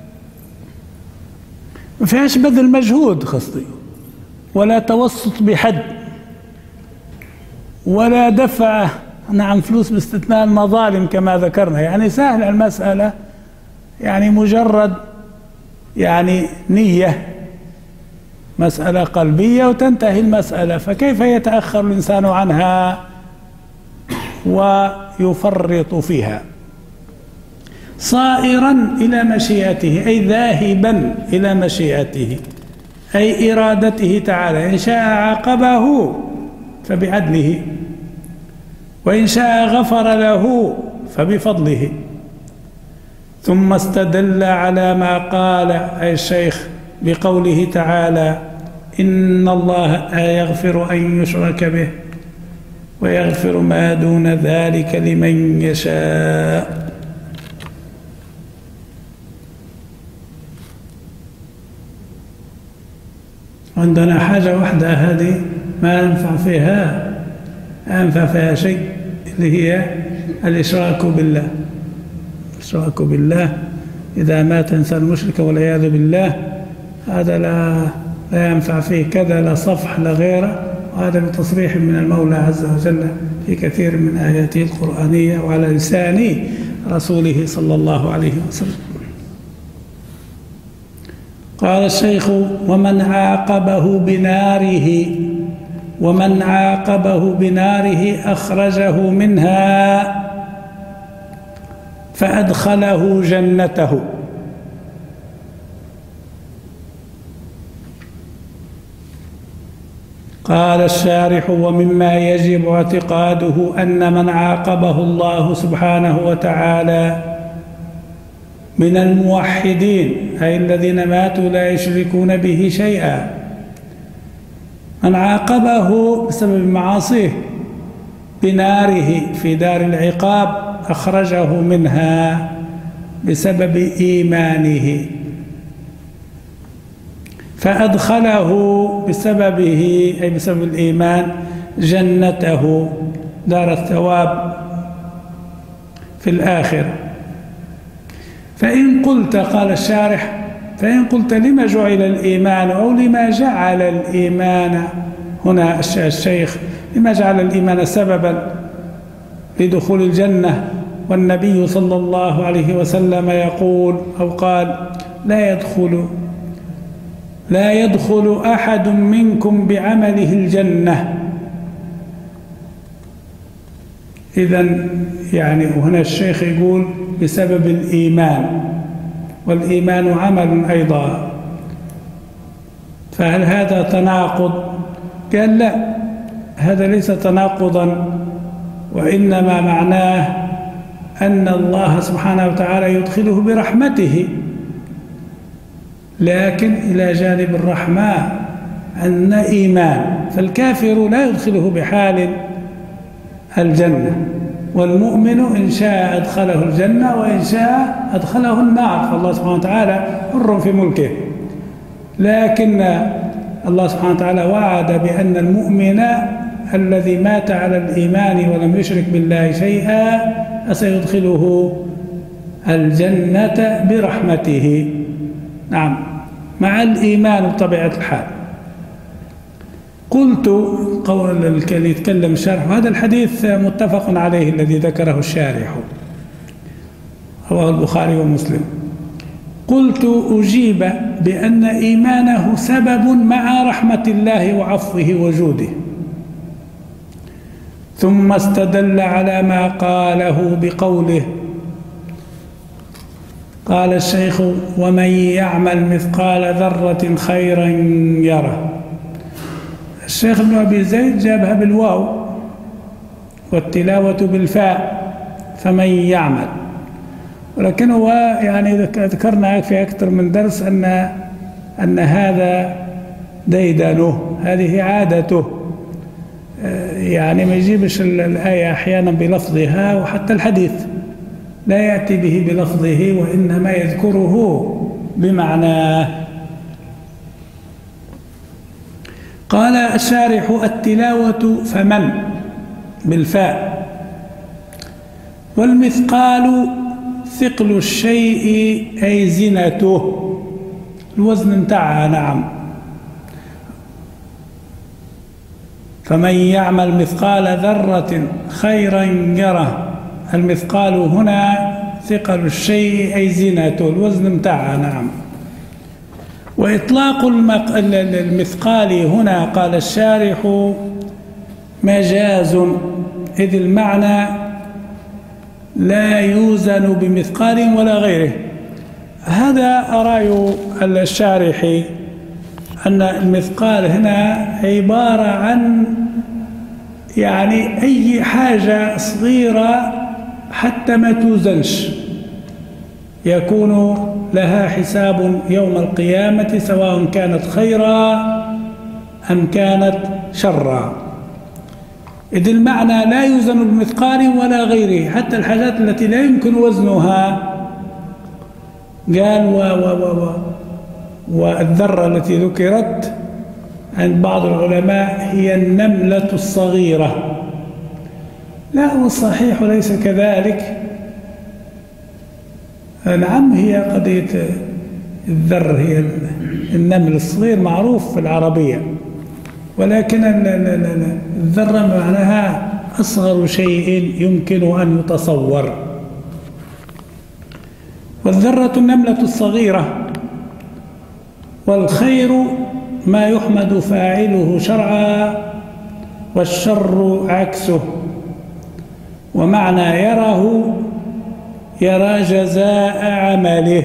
ما فيهاش بذل مجهود قصدي، ولا توسط بحد، ولا دفع نعم فلوس باستثناء المظالم كما ذكرنا. يعني سهل المسألة، يعني مجرد يعني نية، مسألة قلبية وتنتهي المسألة. فكيف يتأخر الإنسان عنها ويفرط فيها؟ صائرا إلى مشيئته أي ذاهبا إلى مشيئته أي إرادته تعالى. إن شاء عاقبه فبعدله، وإن شاء غفر له فبفضله. ثم استدل على ما قال أي الشيخ بقوله تعالى: إن الله لا يغفر أن يشرك به ويغفر ما دون ذلك لمن يشاء. عندنا حاجة واحدة هذه ما ينفع فيها ينفع فيها شيء، اللي هي الإشراك بالله. الإشراك بالله إذا مات إنسان مشرك والعياذ بالله، هذا لا لا ينفع فيه كذا لا صفح لا غيره، وهذا بتصريح من المولى عز وجل في كثير من آياته القرآنية وعلى لسان رسوله صلى الله عليه وسلم. قال الشيخ: ومن عاقبه بناره ومن عاقبه بناره أخرجه منها فأدخله جنته. قال الشارح: ومما يجب اعتقاده أن من عاقبه الله سبحانه وتعالى من الموحدين أي الذين ماتوا لا يشركون به شيئا، من عاقبه بسبب معاصيه بناره في دار العقاب أخرجه منها بسبب إيمانه، فأدخله بسببه أي بسبب الإيمان جنته، دار الثواب في الآخر. فإن قلت، قال الشارح، فإن قلت لما جعل الإيمان أو لما جعل الإيمان، هنا الشيخ لما جعل الإيمان سببا لدخول الجنة، والنبي صلى الله عليه وسلم يقول أو قال لا يدخل لا يدخل أحد منكم بعمله الجنة. إذن يعني هنا الشيخ يقول بسبب الإيمان، والإيمان عمل أيضا، فهل هذا تناقض؟ قال لا، هذا ليس تناقضا، وإنما معناه أن الله سبحانه وتعالى يدخله برحمته، لكن إلى جانب الرحمة أن إيمان، فالكافر لا يدخله بحال الجنة، والمؤمن إن شاء أدخله الجنة وإن شاء أدخله النار، فالله سبحانه وتعالى حر في ملكه. لكن الله سبحانه وتعالى وعد بأن المؤمن الذي مات على الإيمان ولم يشرك بالله شيئا سيدخله الجنة برحمته. نعم، مع الإيمان بطبيعة الحال. قلت، قول اللي يتكلم الشارح، وهذا الحديث متفق عليه الذي ذكره الشارح، رواه البخاري ومسلم. قلت أجيب بأن إيمانه سبب مع رحمة الله وعفوه وجوده، ثم استدل على ما قاله بقوله، قال الشيخ ومن يعمل مثقال ذرة خيرا يره. الشيخ ابن أبي زيد جابها بالواو والتلاوة بالفاء، فمن يعمل، ولكن هو يعني ذكرنا في أكثر من درس أن أن هذا ديدنه، هذه عادته، يعني ما يجيبش الآية أحيانا بلفظها، وحتى الحديث لا يأتي به بلفظه وإنما يذكره بمعناه. قال الشارح التلاوة فمن بالفاء، والمثقال ثقل الشيء أي زنته، الوزن متاعها. نعم، فمن يعمل مثقال ذرة خيرا يره، المثقال هنا ثقل الشيء أي زنته، الوزن متاعها. نعم. وإطلاق المثقال هنا قال الشارح مجاز، إذ المعنى لا يوزن بمثقال ولا غيره. هذا رأي الشارح، أن المثقال هنا عبارة عن يعني أي حاجة صغيرة حتى ما توزنش يكون لها حساب يوم القيامة، سواء كانت خيرا أم كانت شرا. إذ المعنى لا يوزن بمثقال ولا غيره، حتى الحاجات التي لا يمكن وزنها. قال و و و والذرة التي ذكرت عند بعض العلماء هي النملة الصغيرة. لا، والصحيح ليس كذلك. نعم، هي قضية الذر، هي النمل الصغير معروف في العربية، ولكن الذرة معناها أصغر شيء يمكن أن يتصور، والذرة النملة الصغيرة. والخير ما يحمد فاعله شرعا، والشر عكسه. ومعنى يره يرى جزاء عمله.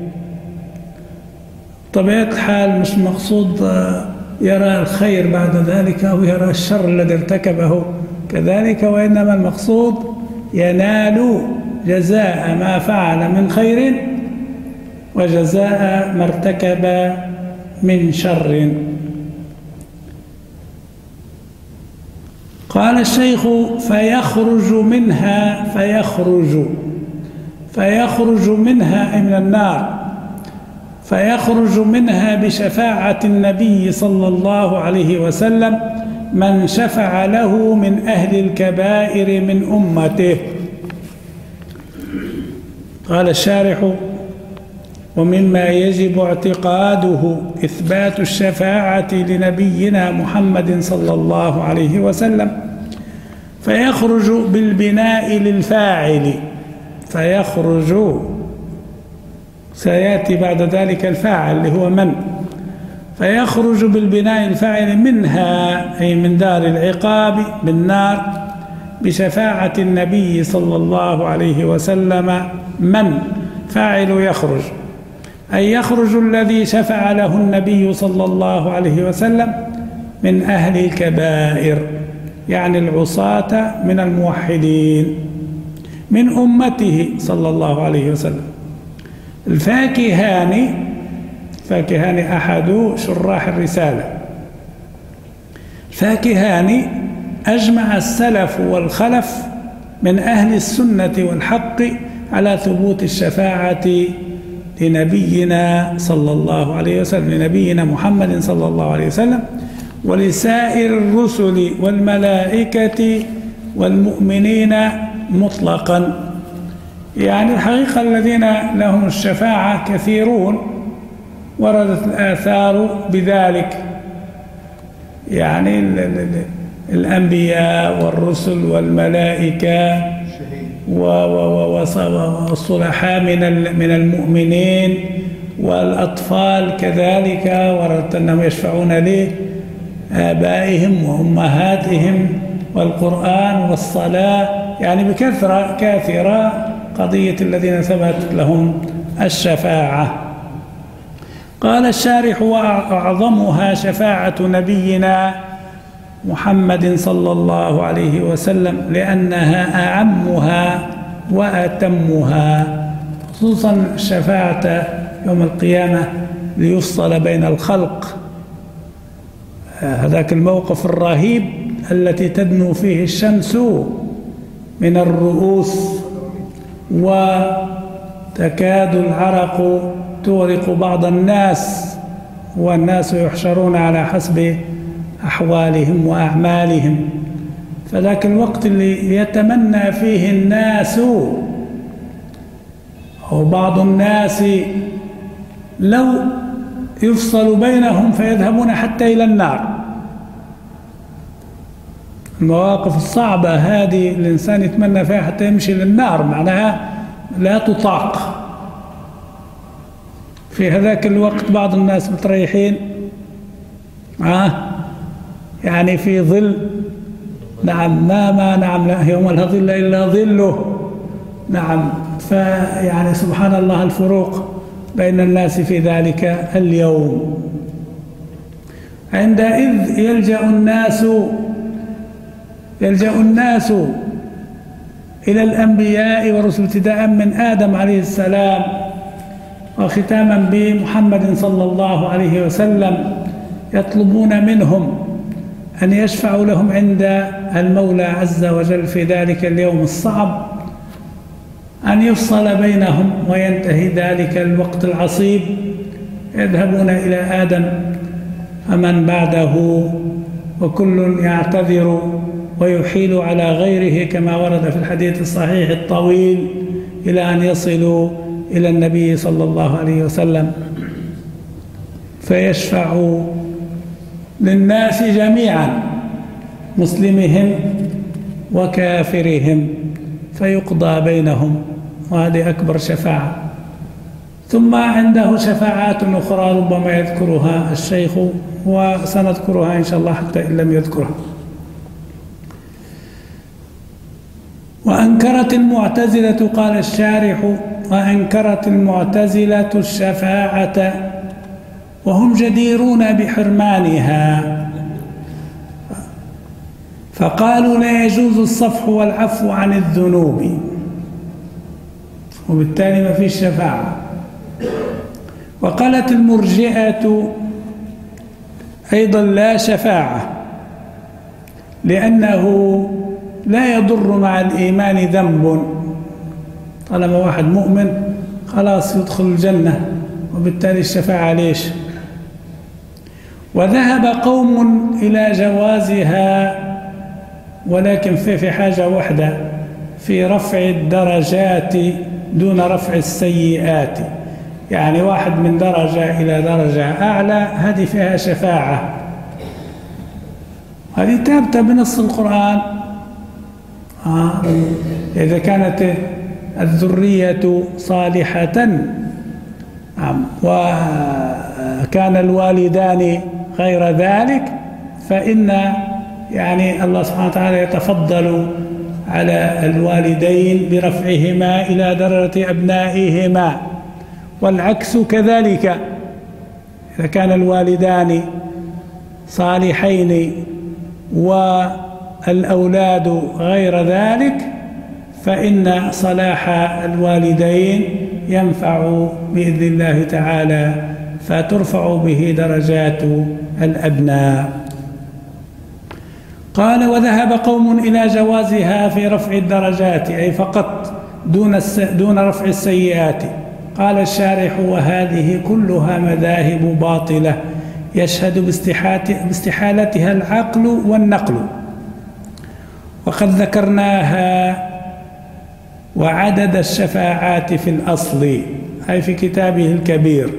طبيعة الحال مش مقصود يرى الخير بعد ذلك أو يرى الشر الذي ارتكبه كذلك، وإنما المقصود ينال جزاء ما فعل من خير وجزاء ما ارتكب من شر. قال الشيخ فيخرج منها، فيخرج فيخرج منها أي من النار، فيخرج منها بشفاعة النبي صلى الله عليه وسلم من شفع له من أهل الكبائر من أمته. قال الشارح: ومما يجب اعتقاده إثبات الشفاعة لنبينا محمد صلى الله عليه وسلم، فيخرج بالبناء للفاعل، فيخرج سيأتي بعد ذلك الفاعل اللي هو من، فيخرج بالبناء الفاعل منها أي من دار العقاب بالنار بشفاعة النبي صلى الله عليه وسلم. من فاعل يخرج، أي يخرج الذي شفع له النبي صلى الله عليه وسلم من أهل الكبائر، يعني العصاة من الموحدين من أمته صلى الله عليه وسلم. الفاكهاني فاكهاني أحد شراح الرسالة. الفاكهاني أجمع السلف والخلف من أهل السنة والحق على ثبوت الشفاعة لنبينا صلى الله عليه وسلم، لنبينا محمد صلى الله عليه وسلم، ولسائر الرسل والملائكة والمؤمنين مطلقا. يعني الحقيقة الذين لهم الشفاعة كثيرون، وردت الآثار بذلك، يعني الأنبياء والرسل والملائكة والصلحاء من المؤمنين والأطفال كذلك، وردت أنهم يشفعون لآبائهم وأمهاتهم، والقرآن والصلاة، يعني بكثرة كثيرة قضية الذين ثبت لهم الشفاعة. قال الشارح: وأعظمها شفاعة نبينا محمد صلى الله عليه وسلم، لأنها أعمها وأتمها، خصوصا الشفاعة يوم القيامة ليفصل بين الخلق، هذاك الموقف الرهيب التي تدنو فيه الشمس من الرؤوس وتكاد العرق تغرق بعض الناس، والناس يحشرون على حسب أحوالهم وأعمالهم. فذاك الوقت اللي يتمنى فيه الناس أو بعض الناس لو يفصل بينهم فيذهبون حتى إلى النار. المواقف الصعبة هذه الإنسان يتمنى فيها حتى يمشي للنار، معناها لا تطاق. في هذاك الوقت بعض الناس متريحين آه يعني في ظل، نعم، ما ما نعم لا يوم لا ظل إلا ظله، نعم. فيعني سبحان الله الفروق بين الناس في ذلك اليوم. عندئذ يلجأ الناس يلجأ الناس إلى الأنبياء والرسل ابتداء من آدم عليه السلام وختاما بمحمد صلى الله عليه وسلم، يطلبون منهم أن يشفعوا لهم عند المولى عز وجل في ذلك اليوم الصعب، أن يفصل بينهم وينتهي ذلك الوقت العصيب. يذهبون إلى آدم فمن بعده، وكل يعتذر ويحيل على غيره كما ورد في الحديث الصحيح الطويل، إلى أن يصلوا إلى النبي صلى الله عليه وسلم فيشفع للناس جميعا، مسلمهم وكافرهم، فيقضى بينهم، وهذه أكبر شفاعة. ثم عنده شفاعات أخرى ربما يذكرها الشيخ، وسنذكرها إن شاء الله حتى إن لم يذكرها. وأنكرت المعتزلة، قال الشارح: وأنكرت المعتزلة الشفاعة وهم جديرون بحرمانها، فقالوا لا يجوز الصفح والعفو عن الذنوب، وبالتالي ما فيش شفاعة. وقالت المرجئة أيضا لا شفاعة، لأنه لا يضر مع الإيمان ذنب، طالما واحد مؤمن خلاص يدخل الجنة، وبالتالي الشفاعة ليش؟ وذهب قوم إلى جوازها، ولكن في في حاجة واحدة، في رفع الدرجات دون رفع السيئات. يعني واحد من درجة إلى درجة أعلى هذه فيها شفاعة، هذه ثابتة بنص القرآن. آه. إذا كانت الذرية صالحة وكان الوالدان غير ذلك فإن يعني الله سبحانه وتعالى يتفضل على الوالدين برفعهما إلى درجة أبنائهما، والعكس كذلك. إذا كان الوالدان صالحين والأولاد غير ذلك فإن صلاح الوالدين ينفع بإذن الله تعالى، فترفع به درجات الأبناء. قال: وذهب قوم إلى جوازها في رفع الدرجات، أي فقط دون دون رفع السيئات. قال الشارح: وهذه كلها مذاهب باطلة يشهد باستحالتها العقل والنقل، وقد ذكرناها وعدد الشفاعات في الأصل، أي في كتابه الكبير.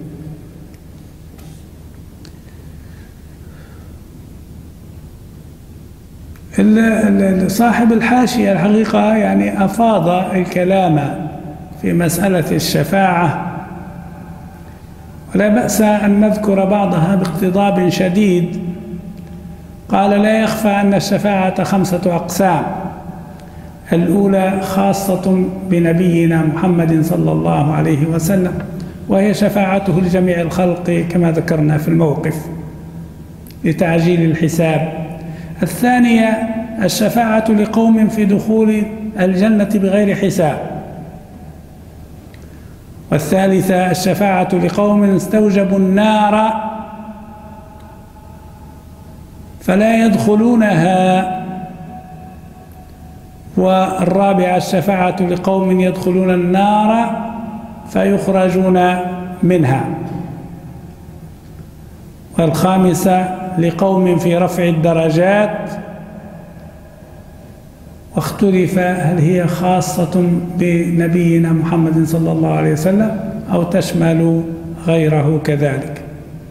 صاحب الحاشية الحقيقة يعني أفاض الكلام في مسألة الشفاعة، ولا بأس أن نذكر بعضها باقتضاب شديد. قال: لا يخفى أن الشفاعة خمسة أقسام. الأولى خاصة بنبينا محمد صلى الله عليه وسلم، وهي شفاعته لجميع الخلق كما ذكرنا في الموقف لتعجيل الحساب. الثانية الشفاعة لقوم في دخول الجنة بغير حساب. والثالثة الشفاعة لقوم استوجبوا النار فلا يدخلونها. والرابعة الشفاعة لقوم يدخلون النار فيخرجون منها. والخامسة لقوم في رفع الدرجات، واختلف هل هي خاصة بنبينا محمد صلى الله عليه وسلم أو تشمل غيره كذلك.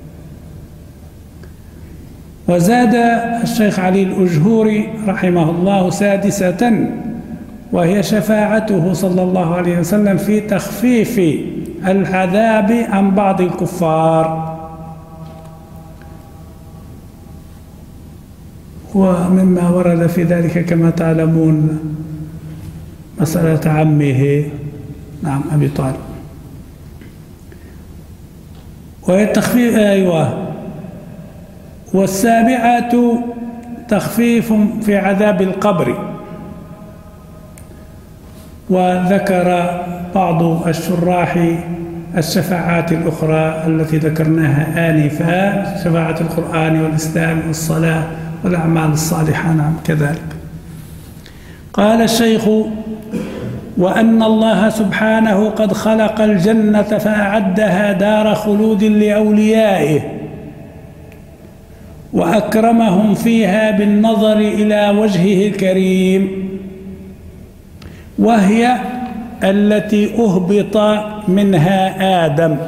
وزاد الشيخ علي الأجهوري رحمه الله سادسة، وهي شفاعته صلى الله عليه وسلم في تخفيف العذاب عن بعض الكفار. ومما ورد في ذلك كما تعلمون مسألة عمه نعم أبي طالب، وهي التخفيف. أيوة. والسابعة تخفيف في عذاب القبر. وذكر بعض الشراح الشفاعات الأخرى التي ذكرناها آنفا، شفاعة القرآن والإسلام والصلاة والأعمال الصالحة نعم كذلك. قال الشيخ: وأن الله سبحانه قد خلق الجنة فأعدها دار خلود لأوليائه، وأكرمهم فيها بالنظر إلى وجهه الكريم، وهي التي أهبط منها آدم.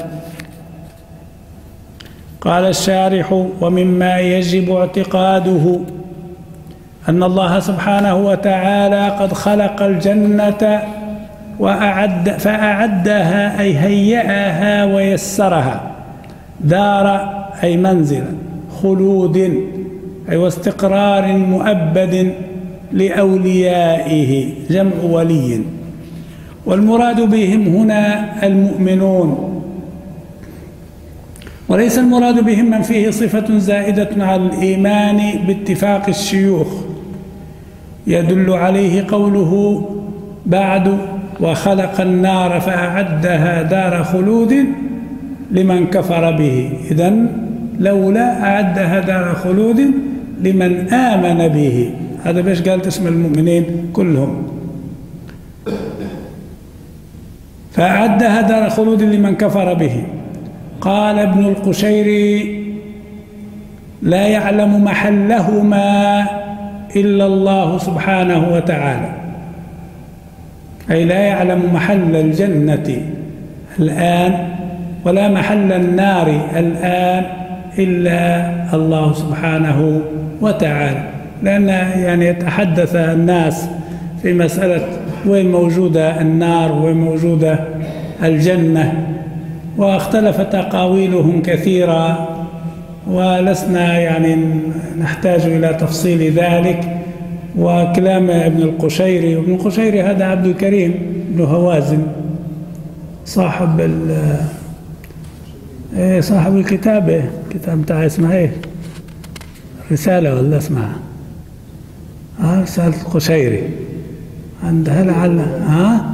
قال الشارح: ومما يجب اعتقاده أن الله سبحانه وتعالى قد خلق الجنة وأعد فأعدها، أي هيئها ويسرها، دار أي منزلا، خلود أي واستقرار مؤبد لأوليائه، جمع ولي. والمراد بهم هنا المؤمنون، وليس المراد بهم من فيه صفة زائدة على الإيمان باتفاق الشيوخ، يدل عليه قوله بعد: وخلق النار فأعدها دار خلود لمن كفر به. إذن لولا أعدها دار خلود لمن آمن به. هذا باش قال تشمل المؤمنين كلهم. فأعدها دار خلود لمن كفر به. قال ابن القشيري لا يعلم محلهما إلا الله سبحانه وتعالى، أي لا يعلم محل الجنة الآن ولا محل النار الآن إلا الله سبحانه وتعالى. لأن يعني يتحدث الناس في مسألة وين موجودة النار وين موجودة الجنة، واختلفت أقاويلهم كثيرا، ولسنا يعني نحتاج إلى تفصيل ذلك. وكلام ابن القشيري، وابن القشيري هذا عبد الكريم بن هوازن صاحب ال ايه صاحب الكتاب، ايه كتاب بتاع اسمها ايه رسالة ولا اسمها اه رسالة القشيري عندها لعل ها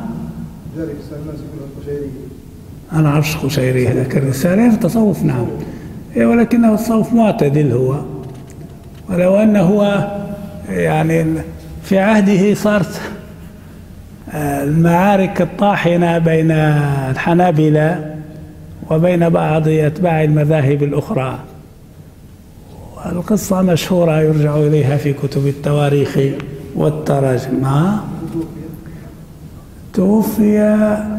أنا أعرفش قشيري، لكن الرسالة في التصوف نعم إيه، ولكنه التصوف معتدل هو، ولو أنه هو يعني في عهده صارت المعارك الطاحنة بين الحنابلة وبين بعض أتباع المذاهب الأخرى، والقصة مشهورة يرجع إليها في كتب التواريخ والتراجم. توفي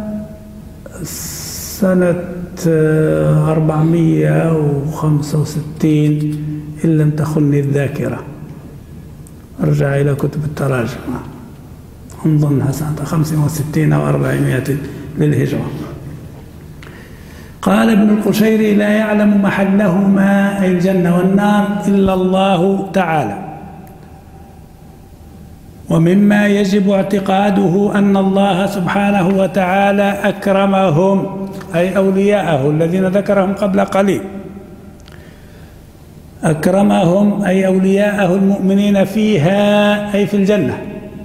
سنة أربعمائة وخمسة وستين إن لم تخني الذاكرة، ارجع إلى كتب التراجم، أظنها سنة خمسة وستين أو أربعمائة للهجرة. قال ابن القشيري لا يعلم محلهما أي الجنة والنار إلا الله تعالى. ومما يجب اعتقاده أن الله سبحانه وتعالى أكرمهم أي أولياءه الذين ذكرهم قبل قليل، أكرمهم أي أولياءه المؤمنين فيها أي في الجنة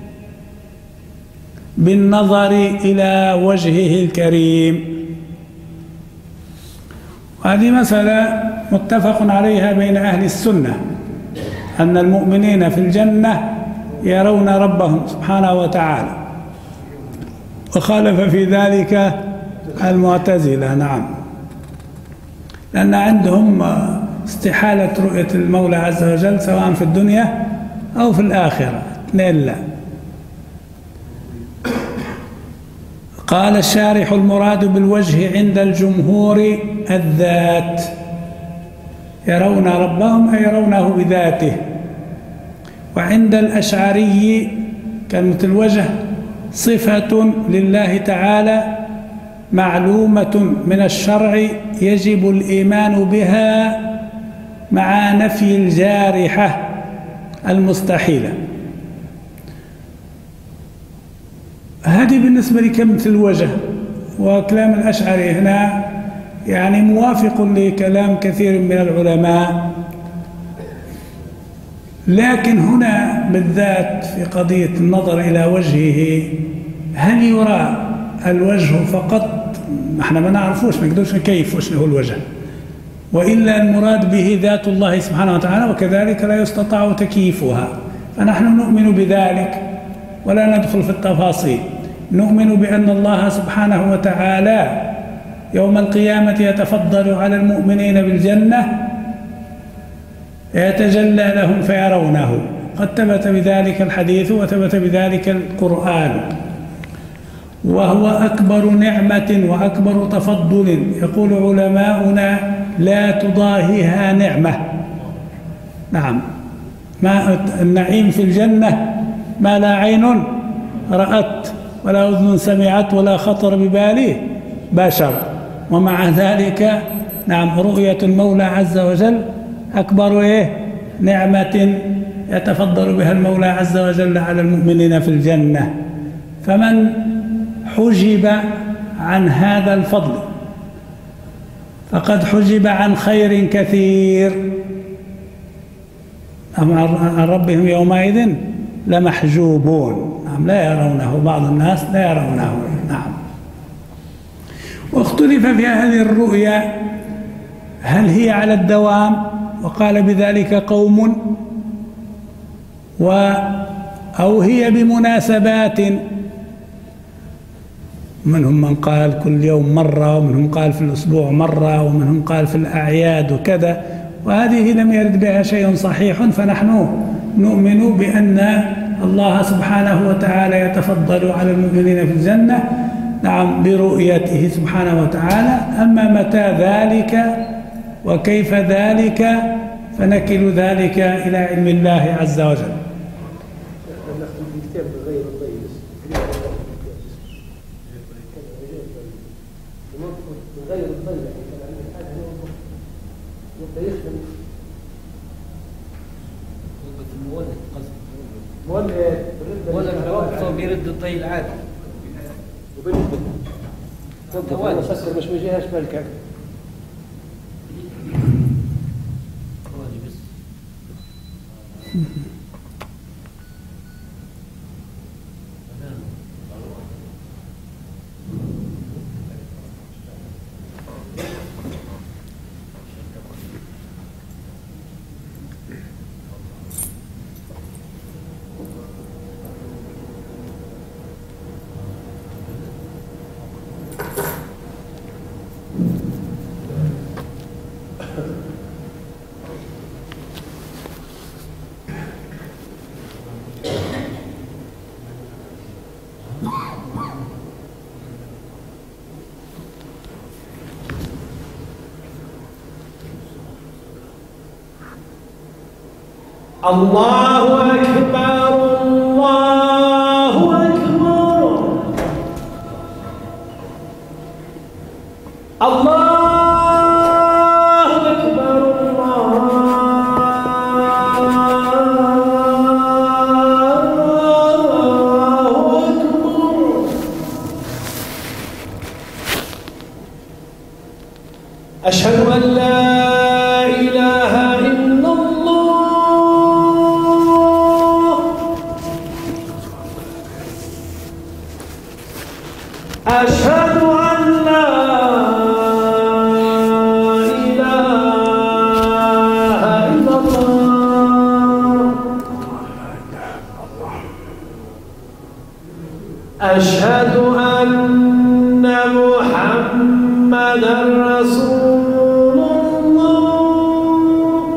بالنظر إلى وجهه الكريم. وهذه مسألة متفق عليها بين أهل السنة، أن المؤمنين في الجنة يرون ربهم سبحانه وتعالى، وخالف في ذلك المعتزلة نعم، لأن عندهم استحالة رؤية المولى عز وجل سواء في الدنيا أو في الآخرة، اثنين لا. قال الشارح المراد بالوجه عند الجمهور الذات، يرون ربهم أي يرونه بذاته. وعند الأشعري كلمة الوجه صفة لله تعالى معلومة من الشرع يجب الإيمان بها مع نفي الجارحة المستحيلة. هذه بالنسبة لكلمة الوجه. وكلام الأشعري هنا يعني موافق لكلام كثير من العلماء، لكن هنا بالذات في قضية النظر إلى وجهه، هل يرى الوجه فقط؟ احنا ما نعرفوش، ما نقدرش نكيف وش هو الوجه، وإلا المراد به ذات الله سبحانه وتعالى، وكذلك لا يستطاع تكييفها. فنحن نؤمن بذلك ولا ندخل في التفاصيل. نؤمن بأن الله سبحانه وتعالى يوم القيامة يتفضل على المؤمنين بالجنة، يتجلى لهم فيرونه، قد ثبت بذلك الحديث وثبت بذلك القرآن، وهو أكبر نعمة وأكبر تفضل. يقول علماؤنا لا تضاهيها نعمة. نعم، ما النعيم في الجنة ما لا عين رأت ولا أذن سمعت ولا خطر ببال بشر، ومع ذلك نعم رؤية المولى عز وجل أكبر إيه نعمة يتفضل بها المولى عز وجل على المؤمنين في الجنة. فمن حجب عن هذا الفضل فقد حجب عن خير كثير، أما عن ربهم يومئذ لمحجوبون، نعم لا يرونه، بعض الناس لا يرونه. نعم. واختلف في هذه الرؤيا هل هي على الدوام، وقال بذلك قوم، و أو هي بمناسبات، منهم من قال كل يوم مرة، ومنهم قال في الأسبوع مرة، ومنهم قال في الأعياد وكذا، وهذه لم يرد بها شيء صحيح، فنحن نؤمن بأن الله سبحانه وتعالى يتفضل على المؤمنين في الجنة، نعم، برؤيته سبحانه وتعالى. أما متى ذلك وكيف ذلك فنكل ذلك إلى علم الله عز وجل. ولا بيرد الطي العادي وبيرد مسكر مش مجيهاش بالك الله أكبر الله أكبر الله أكبر الله أكبر. أشهد أن لا إله إلا الله أشهد أن لا إله إلا الله أشهد أن محمدًا رسول الله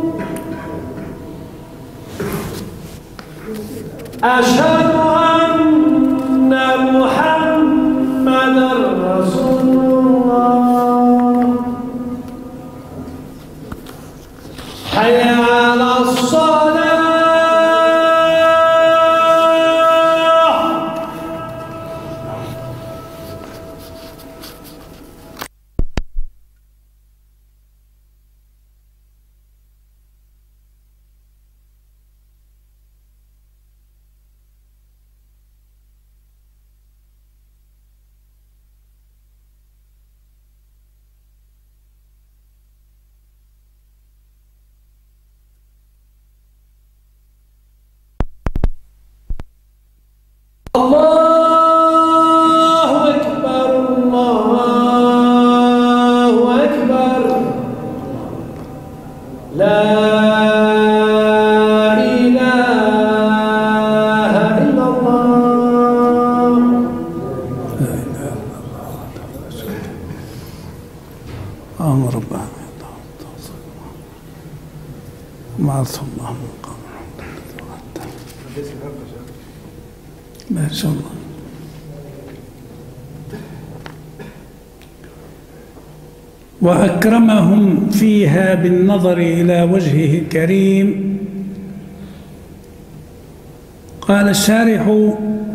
أشهد أن محمدًا رسول الله حي على الصلاة الله أكبر الله أكبر لا إله إلا الله أمر ربنا مع الله ما شاء الله. وأكرمهم فيها بالنظر إلى وجهه الكريم. قال الشارح: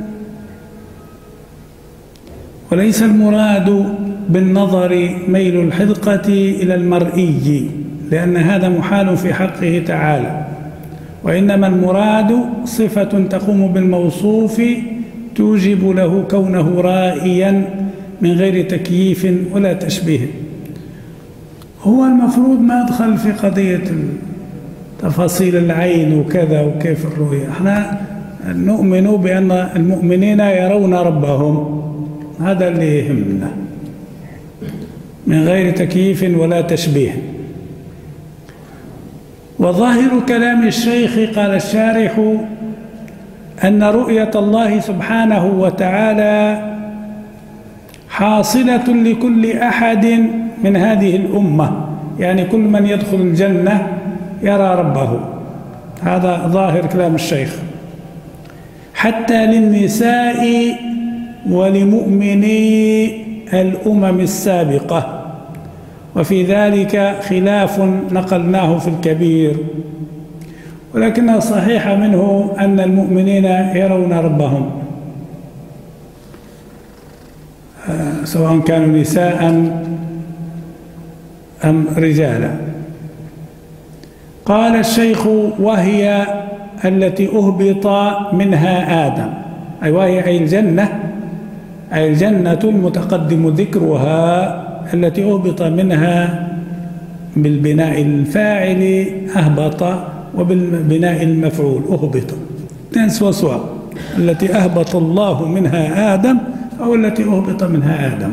وليس المراد بالنظر ميل الحدقة إلى المرئي، لأن هذا محال في حقه تعالى، وإنما المراد صفة تقوم بالموصوف توجب له كونه رائيا من غير تكييف ولا تشبيه. هو المفروض ما يدخل في قضية تفاصيل العين وكذا وكيف الرؤية. احنا نؤمن بأن المؤمنين يرون ربهم، هذا اللي يهمنا من غير تكييف ولا تشبيه. وظاهر كلام الشيخ قال الشارح أن رؤية الله سبحانه وتعالى حاصلة لكل أحد من هذه الأمة، يعني كل من يدخل الجنة يرى ربه. هذا ظاهر كلام الشيخ. حتى للنساء ولمؤمني الأمم السابقة، وفي ذلك خلاف نقلناه في الكبير، ولكن الصحيح منه أن المؤمنين يرون ربهم سواء كانوا نساء أم رجالا. قال الشيخ: وهي التي أهبط منها آدم، أي وهي أي الجنة، أي الجنة المتقدم ذكرها التي أهبط منها بالبناء الفاعل أهبط، وبالبناء المفعول أهبط، تنس وسوى. التي أهبط الله منها آدم أو التي أهبط منها آدم،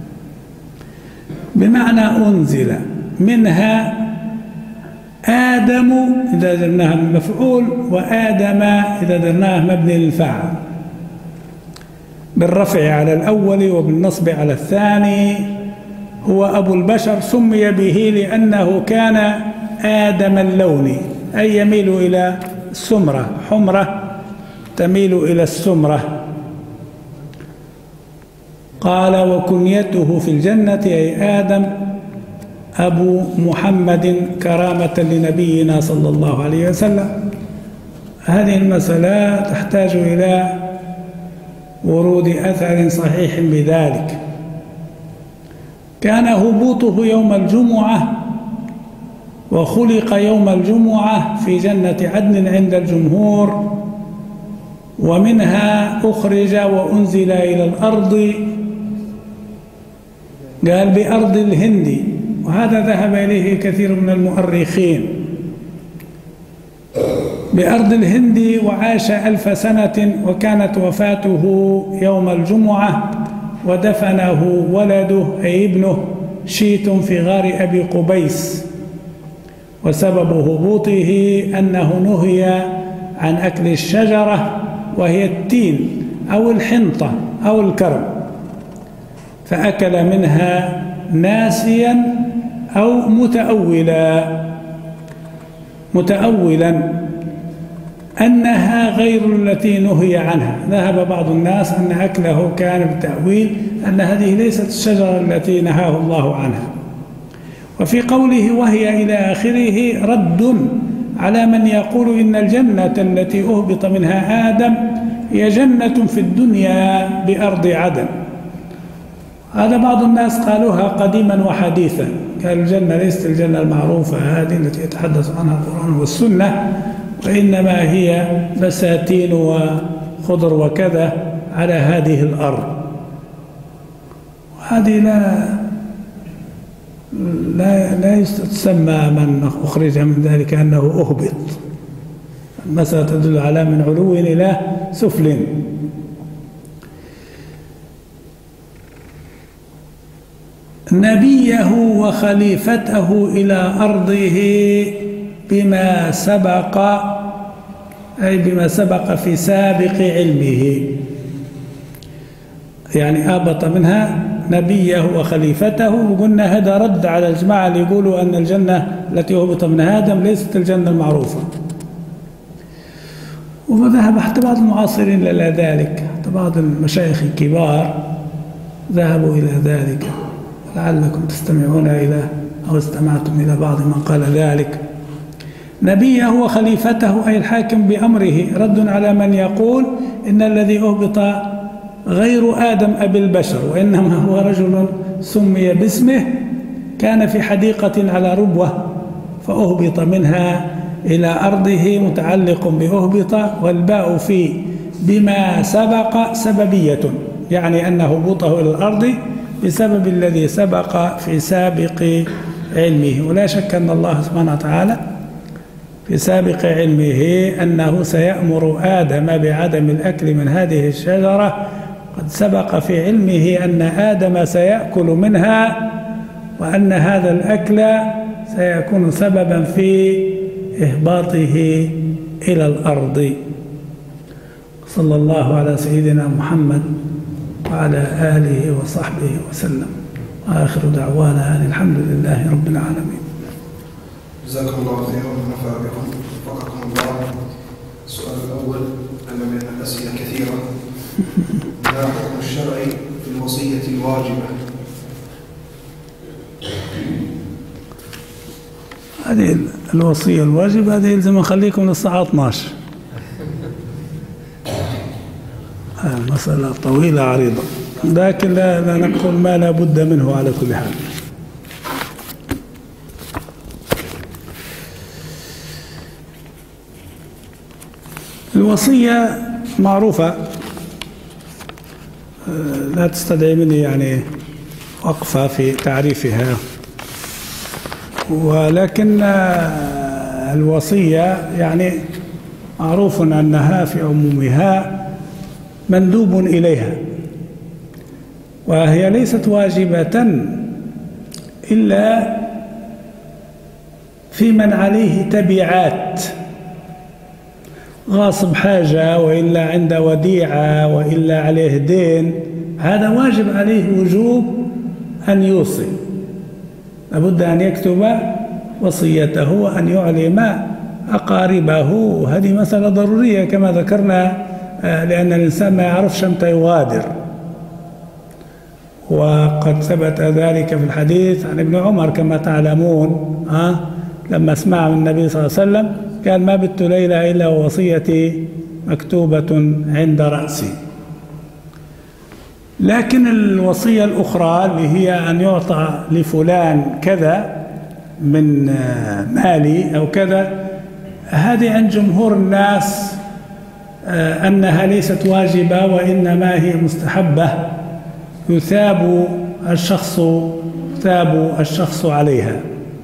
بمعنى أنزل منها آدم إذا درناها المفعول، وآدم إذا درناه مبني للفاعل، بالرفع على الأول وبالنصب على الثاني. هو أبو البشر سمي به لأنه كان آدم اللون، أي يميل إلى السمرة، حمرة تميل إلى السمرة. قال: وكنيته في الجنة أي آدم أبو محمد كرامة لنبينا صلى الله عليه وسلم. هذه المسألة تحتاج إلى ورود أثر صحيح بذلك. كان هبوطه يوم الجمعة، وخلق يوم الجمعة في جنة عدن عند الجمهور، ومنها أخرج وأنزل إلى الأرض، قال بأرض الهند، وهذا ذهب إليه كثير من المؤرخين، بأرض الهند، وعاش ألف سنة، وكانت وفاته يوم الجمعة، ودفنه ولده أي ابنه شيت في غار أبي قبيس. وسبب هبوطه أنه نهي عن أكل الشجرة، وهي التين أو الحنطة أو الكرم، فأكل منها ناسيا أو متأولا متأولا أنها غير التي نهي عنها. ذهب بعض الناس أن أكله كان بالتأويل أن هذه ليست الشجرة التي نهاه الله عنها. وفي قوله وهي إلى آخره رد على من يقول إن الجنة التي أهبط منها آدم هي جنة في الدنيا بأرض عدن. هذا بعض الناس قالوها قديما وحديثا، قال الجنة ليست الجنة المعروفة هذه التي يتحدث عنها القرآن والسنة، وإنما هي بساتين وخضر وكذا على هذه الأرض. وهذه لا لا لا يسمى من أخرج من ذلك أنه أهبط. المسألة تدل على من علو إلى سفل. نبيه وخليفته إلى أرضه بما سبق، أي بما سبق في سابق علمه، يعني أهبط منها نبيه وخليفته. وقلنا هذا رد على الجماعة اللي يقولوا أن الجنة التي هبط منها آدم ليست الجنة المعروفة. وذهب حتى بعض المعاصرين إلى ذلك، حتى بعض المشايخ الكبار ذهبوا إلى ذلك، لعلكم تستمعون إلى أو استمعتم إلى بعض من قال ذلك. نبيه وخليفته أي الحاكم بأمره، رد على من يقول إن الذي أهبط غير آدم أبي البشر، وإنما هو رجل سمي باسمه، كان في حديقة على ربوة فأهبط منها إلى أرضه، متعلق بأهبط، والباء في بما سبق سببية، يعني أن هبوطه إلى الأرض بسبب الذي سبق في سابق علمه. ولا شك أن الله سبحانه وتعالى في سابق علمه أنه سيأمر آدم بعدم الأكل من هذه الشجرة. قد سبق في علمه أن آدم سيأكل منها، وأن هذا الأكل سيكون سببا في إهباطه إلى الأرض. صلى الله على سيدنا محمد وعلى آله وصحبه وسلم، وآخر دعوانا أن الحمد لله رب العالمين. جزاكم الله خيرا ونفع بكم وفقكم الله. السؤال الأول أنا من الأسئلة كثيرة. ما حكم الشرع في الوصية الواجبة؟ هذه الوصية الواجبة هذه يلزم نخليكم للساعة اثناشر. مسألة طويلة عريضة، لكن لا, لا نقول ما لا بد منه على كل حال. الوصية معروفة، لا تستدعي مني يعني وقفة في تعريفها، ولكن الوصية يعني معروف أنها في عمومها مندوب إليها، وهي ليست واجبة إلا في من عليه تبعات، غاصب حاجة وإلا عنده وديعة وإلا عليه دين، هذا واجب عليه وجوب أن يوصي، لابد أن يكتب وصيته وأن يعلم أقاربه. هذه مسألة ضرورية كما ذكرنا، لأن الإنسان ما يعرفش متى يغادر، وقد ثبت ذلك في الحديث عن ابن عمر كما تعلمون، ها لما سمع من النبي صلى الله عليه وسلم قال: ما بت ليلة إلا ووصيتي مكتوبة عند رأسي. لكن الوصية الأخرى اللي هي أن يعطى لفلان كذا من مالي أو كذا، هذه عند جمهور الناس أنها ليست واجبة وإنما هي مستحبة، يثاب الشخص يثاب الشخص عليها.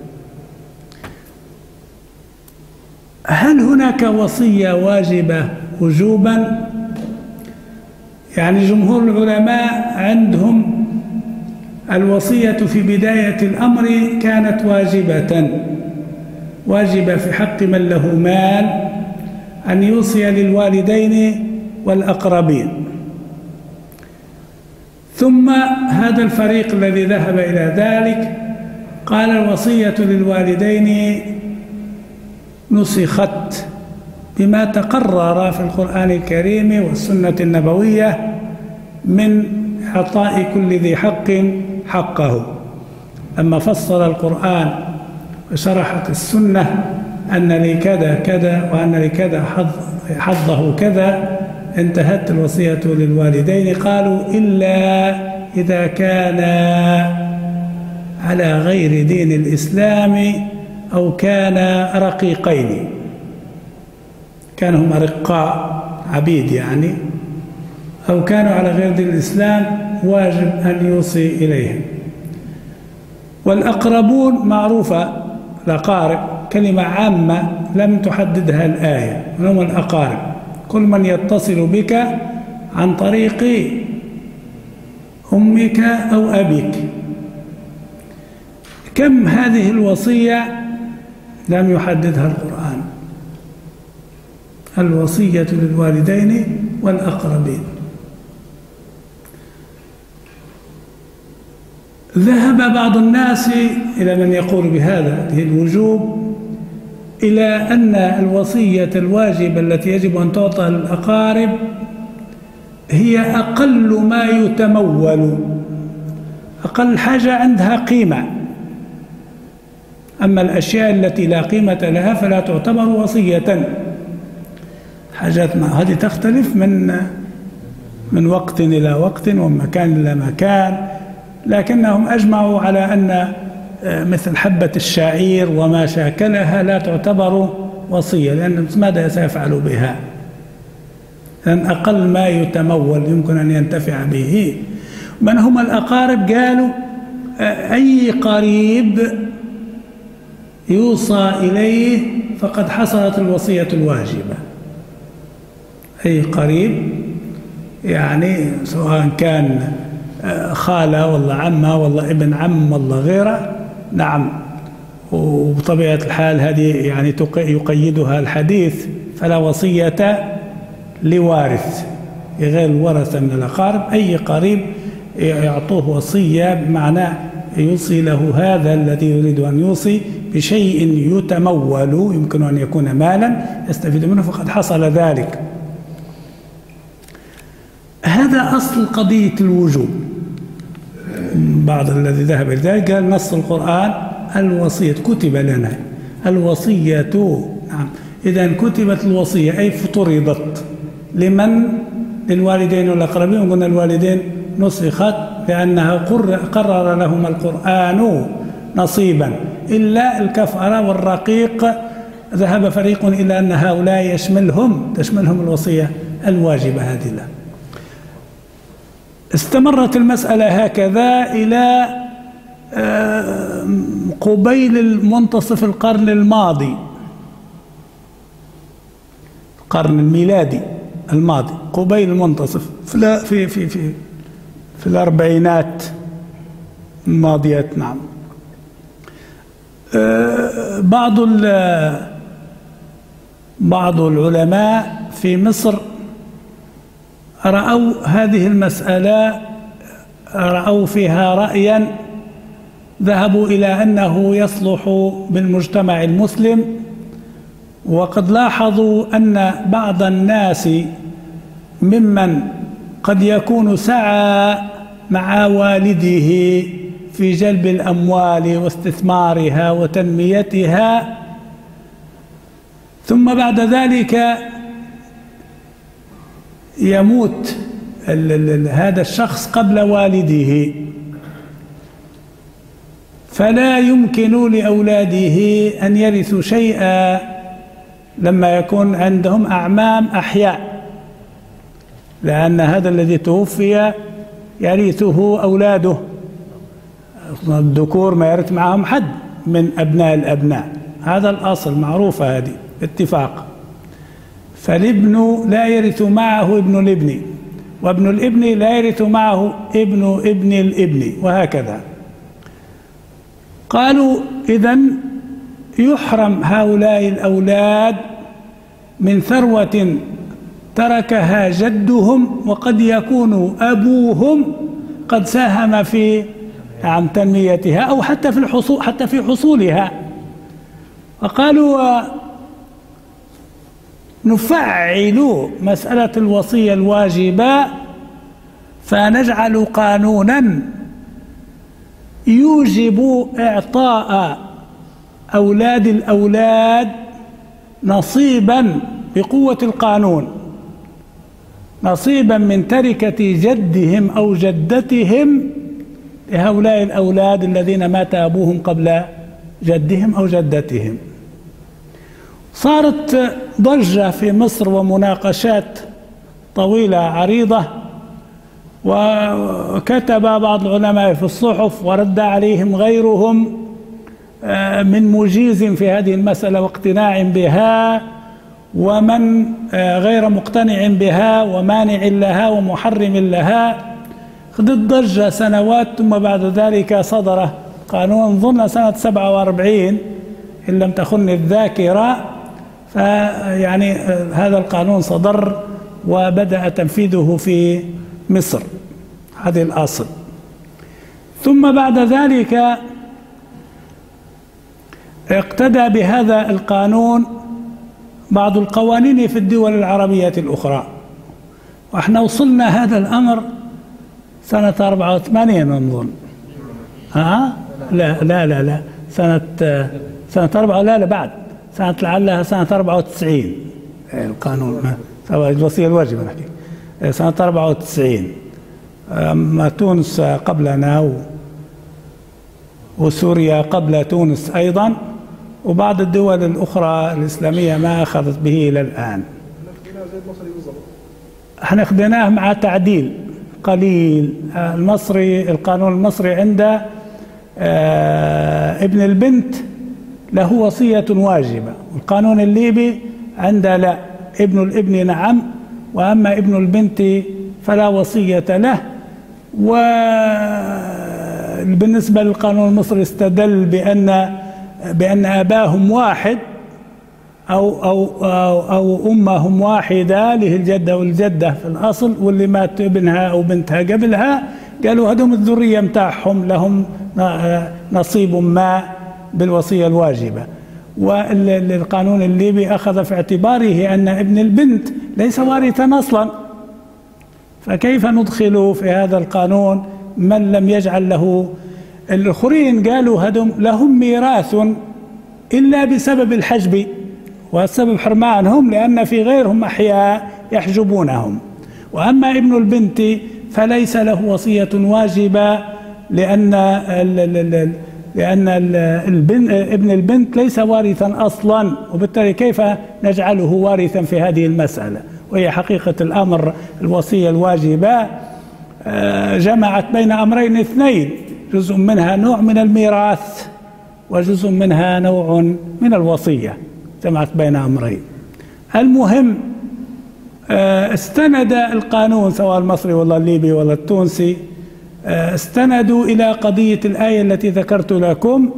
هل هناك وصية واجبة وجوبا؟ يعني جمهور العلماء عندهم الوصية في بداية الأمر كانت واجبة، واجبة في حق من له مال أن يوصي للوالدين والأقربين. ثم هذا الفريق الذي ذهب إلى ذلك قال: الوصية للوالدين نسخت بما تقرر في القرآن الكريم والسنة النبوية من إعطاء كل ذي حق حقه. لما فصل القرآن وشرحت السنة أن لي كذا كذا وأن لي كذا حظ حظه كذا، انتهت الوصية للوالدين. قالوا: إلا إذا كان على غير دين الإسلام أو كان رقيقين، كانوا هم رقاء عبيد يعني، أو كانوا على غير دين الإسلام واجب أن يوصي إليهم. والأقربون معروفة، الأقارب كلمة عامة لم تحددها الآية، هم الأقارب كل من يتصل بك عن طريق أمك أو أبيك. كم هذه الوصية لم يحددها القرآن؟ الوصية للوالدين والأقربين. ذهب بعض الناس إلى من يقول بهذا الوجوب إلى أن الوصية الواجبة التي يجب أن تعطى للأقارب هي أقل ما يتمول، أقل حاجة عندها قيمة، أما الأشياء التي لا قيمة لها فلا تعتبر وصية. حاجات ما هذه تختلف من من وقت إلى وقت ومكان إلى مكان، لكنهم أجمعوا على أن مثل حبة الشعير وما شاكلها لا تعتبر وصية، لأن ماذا سيفعل بها؟ لأن أقل ما يتمول يمكن أن ينتفع به. من هم الأقارب؟ قالوا: أي قريب يوصى إليه فقد حصلت الوصية الواجبة. أي قريب يعني سواء كان خالة والله عمة والله ابن عم والله غيره، نعم، وبطبيعة الحال هذه يعني يقيدها الحديث: فلا وصية لوارث، غير الورثة من الأقارب. أي قريب يعطوه وصية بمعنى يوصي له هذا الذي يريد أن يوصي بشيء يتمول، يمكن أن يكون مالا يستفيد منه، فقد حصل ذلك. هذا أصل قضية الوجوب. بعض الذي ذهب لذلك قال نص القرآن الوصية كتب لنا الوصية. نعم، إذا كتبت الوصية أي افترضت لمن؟ للوالدين والأقربين. وقلنا الوالدين نسخت لأنها قرر لهم القرآن نصيبا، إلا الكفأرة والرقيق ذهب فريق إلى أن هؤلاء يشملهم تشملهم الوصية الواجبة هذه. لا. استمرت المسألة هكذا إلى قبيل منتصف القرن الماضي، القرن الميلادي الماضي، قبيل المنتصف في في في في, في الأربعينات الماضيات. نعم. بعض بعض العلماء في مصر رأوا هذه المسألة، رأوا فيها رأيا ذهبوا إلى أنه يصلح بالمجتمع المسلم، وقد لاحظوا أن بعض الناس ممن قد يكون سعى مع والده في جلب الأموال واستثمارها وتنميتها، ثم بعد ذلك يموت هذا الشخص قبل والده، فلا يمكن لأولاده أن يرثوا شيئا لما يكون عندهم أعمام أحياء، لأن هذا الذي توفي يرثه أولاده. الذكور ما يرث معهم حد من أبناء الأبناء، هذا الأصل، معروفة هذه اتفاق. فالابن لا يرث معه ابن الابن، وابن الابن لا يرث معه ابن ابن الابن، وهكذا. قالوا إذن يحرم هؤلاء الأولاد من ثروة تركها جدهم، وقد يكون أبوهم قد ساهم في عن تنميتها أو حتى في الحصول حتى في حصولها. وقالوا نفعل مسألة الوصية الواجبة، فنجعل قانونا يوجب إعطاء أولاد الأولاد نصيبا بقوة القانون، نصيبا من تركة جدهم أو جدتهم لهؤلاء الأولاد الذين مات أبوهم قبل جدهم أو جدتهم. صارت ضجة في مصر ومناقشات طويلة عريضة، وكتب بعض العلماء في الصحف ورد عليهم غيرهم من مجيز في هذه المسألة واقتناع بها، ومن غير مقتنع بها ومانع لها ومحرم لها. خذت ضجة سنوات، ثم بعد ذلك صدر قانون ظن سنة سبعة وأربعين إن لم تخن الذاكرة، فيعني هذا القانون صدر وبدأ تنفيذه في مصر، هذه الأصل. ثم بعد ذلك اقتدى بهذا القانون بعض القوانين في الدول العربية الأخرى، وإحنا وصلنا هذا الأمر سنة أربعة وثمانين نظن. ها؟ لا لا لا لا سنة سنة أربعة لا لا بعد سنة لعلها سنة أربعة وتسعين القانون الوصية الواجبة نحكي سنة أربعة وتسعين. أما تونس قبلنا وسوريا قبل تونس أيضا، وبعض الدول الأخرى الإسلامية ما أخذت به إلى الآن. احنا خدناه مع تعديل قليل. المصري القانون المصري عند ابن البنت له وصية واجبة، والقانون الليبي عند لا، ابن الابن نعم، وأما ابن البنت فلا وصية له. وبالنسبة للقانون المصري استدل بأن بأن أباهم واحد أو أو أو, أو أمهم واحدة، له الجدة والجدة في الأصل، واللي مات ابنها أو بنتها قبلها قالوا هدوم الذرية متاعهم لهم نصيب ما بالوصية الواجبة. والقانون الليبي أخذ في اعتباره أن ابن البنت ليس وارثا أصلا، فكيف ندخل في هذا القانون من لم يجعل له؟ الآخرين قالوا هدم لهم ميراث إلا بسبب الحجب، والسبب حرمانهم لأن في غيرهم أحياء يحجبونهم. وأما ابن البنت فليس له وصية واجبة، لأن لأن البن ابن البنت ليس وارثا أصلا، وبالتالي كيف نجعله وارثا في هذه المسألة؟ وهي حقيقة الأمر الوصية الواجبة جمعت بين أمرين اثنين، جزء منها نوع من الميراث وجزء منها نوع من الوصية، جمعت بين أمرين. المهم استند القانون سواء المصري ولا الليبي ولا التونسي، استندوا إلى قضية الآية التي ذكرت لكم،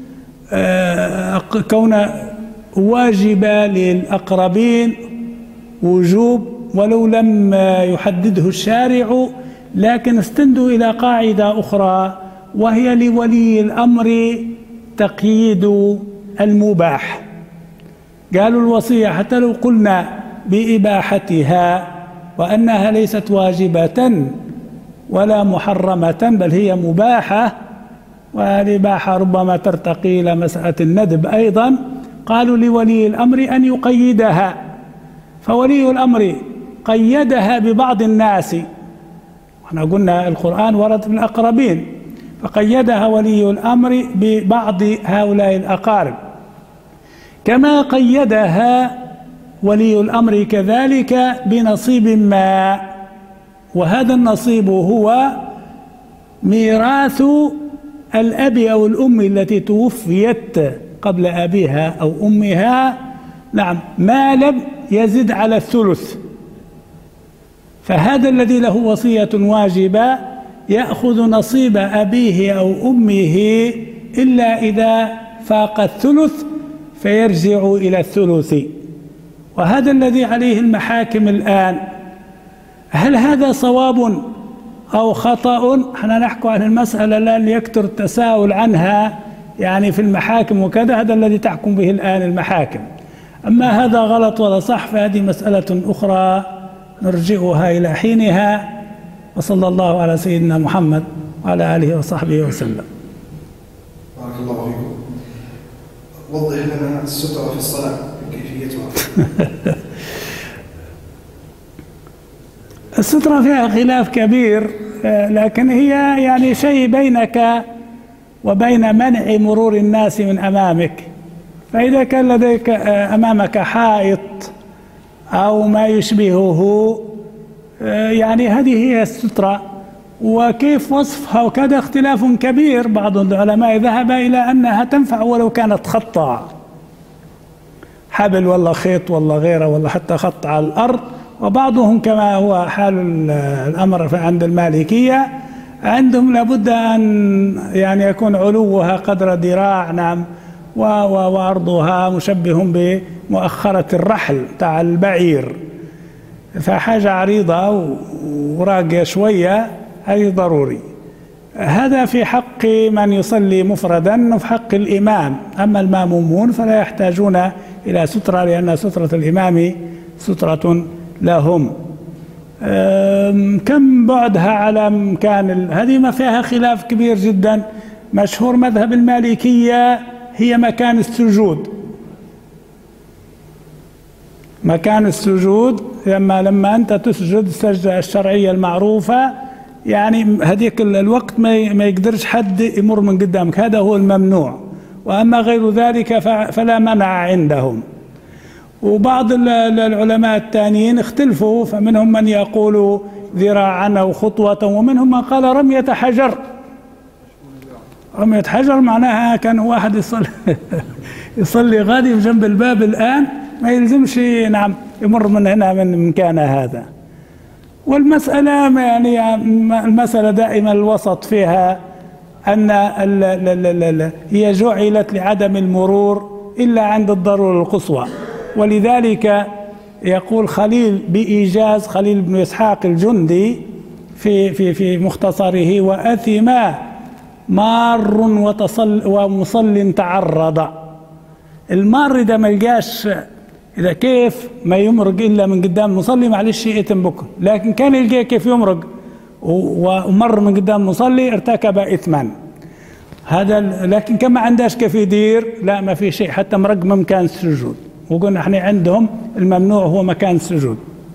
كون واجبة للأقربين وجوب ولو لم يحدده الشارع، لكن استندوا إلى قاعدة أخرى وهي لولي الأمر تقييد المباح. قالوا الوصية حتى لو قلنا بإباحتها وأنها ليست واجبة ولا محرمة بل هي مباحة، والإباحة ربما ترتقي إلى مسألة الندب أيضا، قالوا لولي الأمر أن يقيدها، فولي الأمر قيدها ببعض الناس، احنا قلنا القرآن ورد في الأقربين، فقيدها ولي الأمر ببعض هؤلاء الأقارب، كما قيدها ولي الأمر كذلك بنصيب ما، وهذا النصيب هو ميراث الأب أو الأم التي توفيت قبل أبيها أو أمها، نعم، ما لم يزد على الثلث. فهذا الذي له وصية واجبة يأخذ نصيب أبيه أو أمه إلا إذا فاق الثلث فيرجع إلى الثلث، وهذا الذي عليه المحاكم الآن. هل هذا صواب أو خطأ؟ احنا نحكي عن المسألة لا ليكثر التساؤل عنها يعني في المحاكم وكذا، هذا الذي تحكم به الآن المحاكم. أما هذا غلط ولا صح فهذه مسألة أخرى نرجئها إلى حينها. وصلى الله على سيدنا محمد وعلى آله وصحبه وسلم. بارك الله فيكم. وضح لنا السترة في الصلاة كيفيتها. السترة فيها خلاف كبير، لكن هي يعني شيء بينك وبين منع مرور الناس من أمامك. فإذا كان لديك أمامك حائط أو ما يشبهه يعني هذه هي السترة. وكيف وصفها وكذا اختلاف كبير، بعض العلماء ذهب إلى أنها تنفع ولو كانت خطا، حبل ولا خيط ولا غيره ولا حتى خط على الأرض، وبعضهم كما هو حال الأمر عند المالكية عندهم لابد أن يعني يكون علوها قدر ذراع، نعم، وعرضها مشبه بمؤخرة الرحل تاع البعير، فحاجة عريضة وراقية شوية، هذه ضروري. هذا في حق من يصلي مفردا وفي حق الإمام. أما المامومون فلا يحتاجون إلى سترة، لأن سترة الإمام سترة لهم. كم بعدها على مكان هذه ما فيها خلاف كبير جدا. مشهور مذهب المالكية هي مكان السجود، مكان السجود لما لما أنت تسجد السجدة الشرعية المعروفة، يعني هذيك الوقت ما ما يقدرش حد يمر من قدامك، هذا هو الممنوع. وأما غير ذلك فلا منع عندهم. وبعض العلماء الثانيين اختلفوا، فمنهم من يقول ذراعا أو خطوة، ومنهم من قال رمية حجر. رمية حجر معناها كان واحد يصلي يصلي غادي في جنب الباب الآن ما يلزمش نعم يمر من هنا من مكان هذا. والمسألة يعني المسألة دائما الوسط فيها أن هي جعلت لعدم المرور إلا عند الضرورة القصوى. ولذلك يقول خليل بإيجاز، خليل بن إسحاق الجندي في في في مختصره: وأثم مار وتصل ومصل تعرض. المار ده ما يلقاش، إذا كيف ما يمرق إلا من قدام مصلي معلش يأتم بكم، لكن كان يلقى كيف يمرق ومر من قدام مصلي ارتكب إثما. هذا لكن كما عندهاش كيف يدير، لا ما في شيء، حتى مرق مكان السجود، وقلنا احنا عندهم الممنوع هو مكان السجود.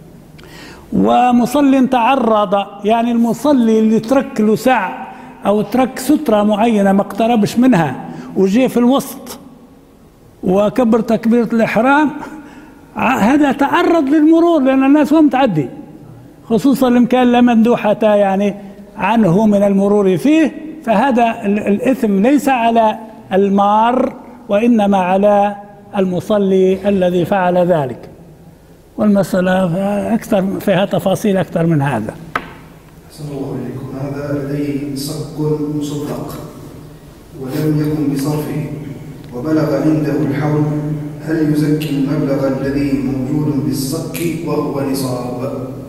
ومصل تعرض يعني المصلي اللي ترك له ساعة أو ترك سترة معينة ما اقتربش منها وجي في الوسط وكبر تكبيرة الإحرام، هذا تعرض للمرور، لأن الناس هم تعدي، خصوصا المكان لا مندوحة يعني عنه من المرور فيه. فهذا الإثم ليس على المار وإنما على المصلي الذي فعل ذلك. والمسألة أكثر فيها تفاصيل أكثر من هذا. أحسن الله إليكم. هذا لديه صك مصدق ولم يكن بصرفه وبلغ عنده الحول، هل يزكي المبلغ الذي موجود بالصك وهو نصاب؟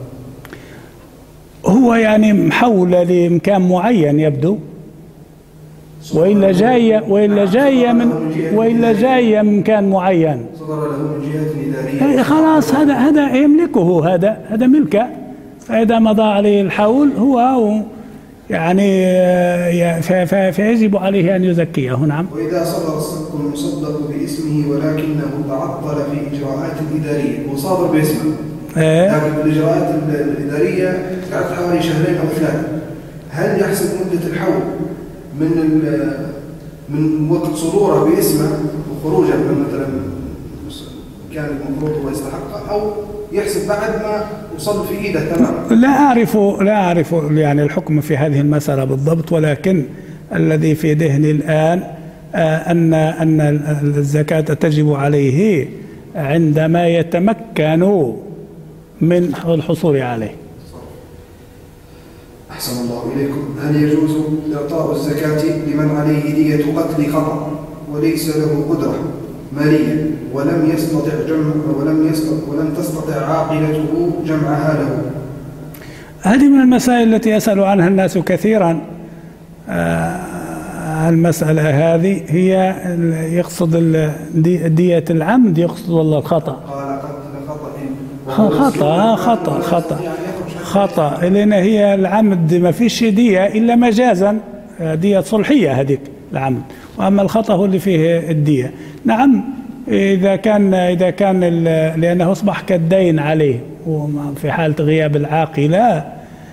هو يعني محولة لمكان معين يبدو، وإلا جاية وإلا جاية من وإلا جاية من مكان معين، صدر له من جهة إدارية، خلاص هذا هذا يملكه، هذا هذا ملكه. فإذا مضى عليه الحول هو يعني فيجب عليه أن يزكيه. نعم. وإذا صدر الصك المصدق باسمه ولكنه تعطل في إجراءات الإدارية وصادر باسمه، إيه؟ لكن الإجراءات الإدارية قعدت حوالي شهرين أو ثلاثة، هل يحسب مدة الحول من من وقت صدوره باسمه وخروجه من مثلا كان المفروض هو يستحقه، أو يحسب بعد ما وصل في إيده تمام؟ لا أعرف لا أعرف يعني الحكم في هذه المسألة بالضبط، ولكن الذي في ذهني الآن أن أن الزكاة تجب عليه عندما يتمكن من الحصول عليه. أحسن الله إليكم. هل يجوز إعطاء الزكاة لمن عليه دية قتل خطأ وليس له قدرة مالية ولم يستطع جمع ولم يستطع ولم تستطع عاقلته جمعها له؟ هذه من المسائل التي يسأل عنها الناس كثيرا. المسألة هذه هي يقصد دية العمد يقصد ولا الخطأ؟ قال قتل خطأ خطأ خطأ خطأ لأن هي العمد ما فيش دية إلا مجازا، دية صلحية هذيك العمد، وأما الخطأ هو اللي فيه الدية. نعم إذا كان إذا كان لأنه أصبح كالدين عليه في حالة غياب العاقلة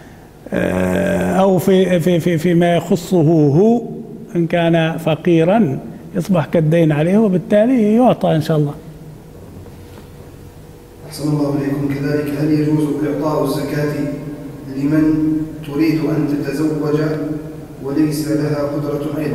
أو في في في فيما يخصه هو، إن كان فقيرا يصبح كالدين عليه وبالتالي يعطى إن شاء الله. أحسن الله إليكم. كذلك هل يجوز إعطاء الزكاة لمن تريد أن تتزوج وليس لها قدرة أيضا؟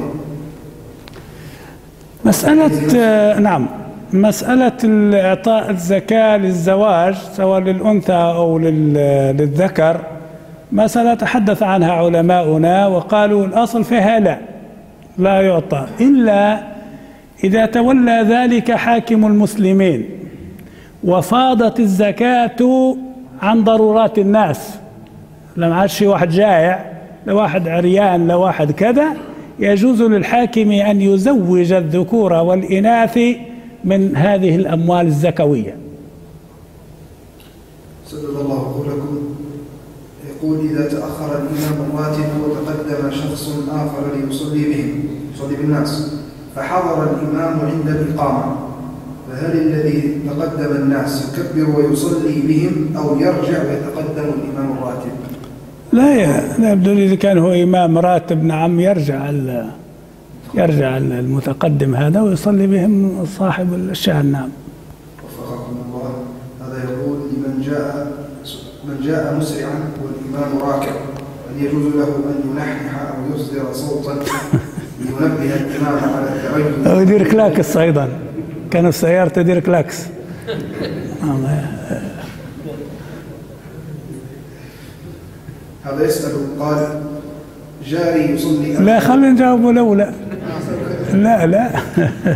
مسألة نعم مسألة إعطاء الزكاة للزواج سواء للأنثى أو للذكر مسألة تحدث عنها علماؤنا وقالوا الأصل فيها لا لا يعطى إلا إذا تولى ذلك حاكم المسلمين وفاضت الزكاة عن ضرورات الناس، لما عادش واحد جائع لواحد عريان لواحد كذا، يجوز للحاكم أن يزوج الذكور والإناث من هذه الأموال الزكوية. سدد الله قولكم. يقول إذا تأخر الإمام الراتب وتقدم شخص آخر ليصلي بهم يصلي بالناس فحضر الإمام عند الإقامة، فهل الذي تقدم الناس يكبر ويصلي بهم أو يرجع ويتقدم الإمام الراتب؟ لا لا يبدو لي إذا كان هو إمام راتب نعم يرجع يرجع المتقدم هذا ويصلي بهم صاحب الشأن. نعم. وفقكم الله. هذا يقول لمن جاء من جاء مسرعا والإمام راكع هل يجوز له أن ينحنح أو يصدر صوتا لينبه الإمام على الترجل أو يدير كلاكس أيضا، كان السيارة تدير كلاكس. هذا يسأل قال جاري يصلي لا خلينا نجاوبه الأولى. لا لا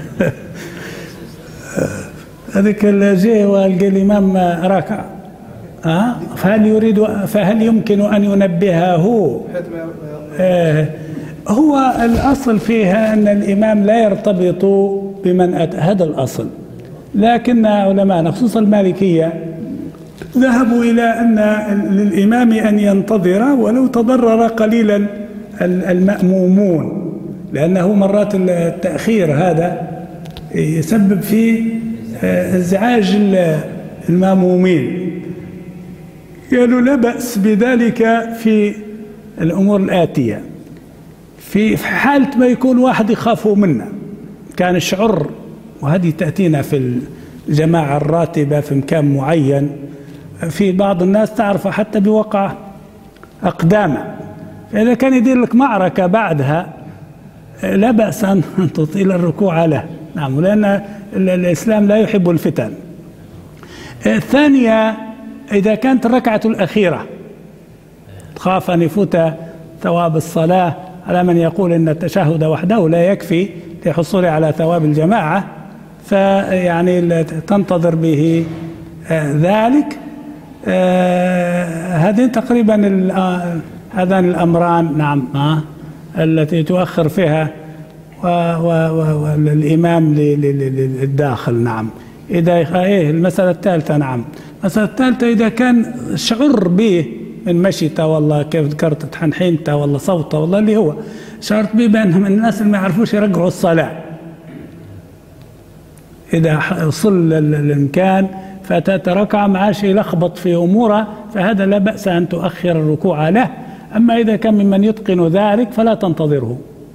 هذيك اللي جاء والقى الإمام راكع آه فهل يريد فهل يمكن أن ينبهه؟ آه هو الأصل فيها أن الإمام لا يرتبط بمن أتى، هذا الأصل. لكن علماء خصوصا المالكية ذهبوا إلى أن للإمام أن ينتظر ولو تضرر قليلا المأمومون، لأنه مرات التأخير هذا يسبب في ازعاج المأمومين. قالوا لا بأس بذلك في الأمور الآتية، في حالة ما يكون واحد يخافوا منه، كان الشعر، وهذه تأتينا في الجماعة الراتبة في مكان معين، في بعض الناس تعرف حتى بوقع أقدامه، فإذا كان يدير لك معركة بعدها لا بأس أن تطيل الركوع له، نعم، لأن الإسلام لا يحب الفتن. الثانية إذا كانت الركعة الأخيرة تخاف أن يفوت ثواب الصلاة، على من يقول إن التشهد وحده لا يكفي للحصول على ثواب الجماعة، فيعني تنتظر به ذلك. هذين تقريبا هذان الأمران، نعم، التي تؤخر فيها والإمام للداخل. نعم. إذا إيه المسألة الثالثة، نعم، المسألة الثالثة إذا كان شعر به من مشيته والله كيف ذكرت تحنحينته والله صوته والله اللي هو شعرت به بأنهم الناس اللي ما يعرفوش يرجعوا الصلاة، إذا وصل للمكان فاتت ركعة معاش يلخبط في أموره، فهذا لا بأس أن تؤخر الركوع له. أما إذا كان ممن يتقن ذلك فلا تنتظره.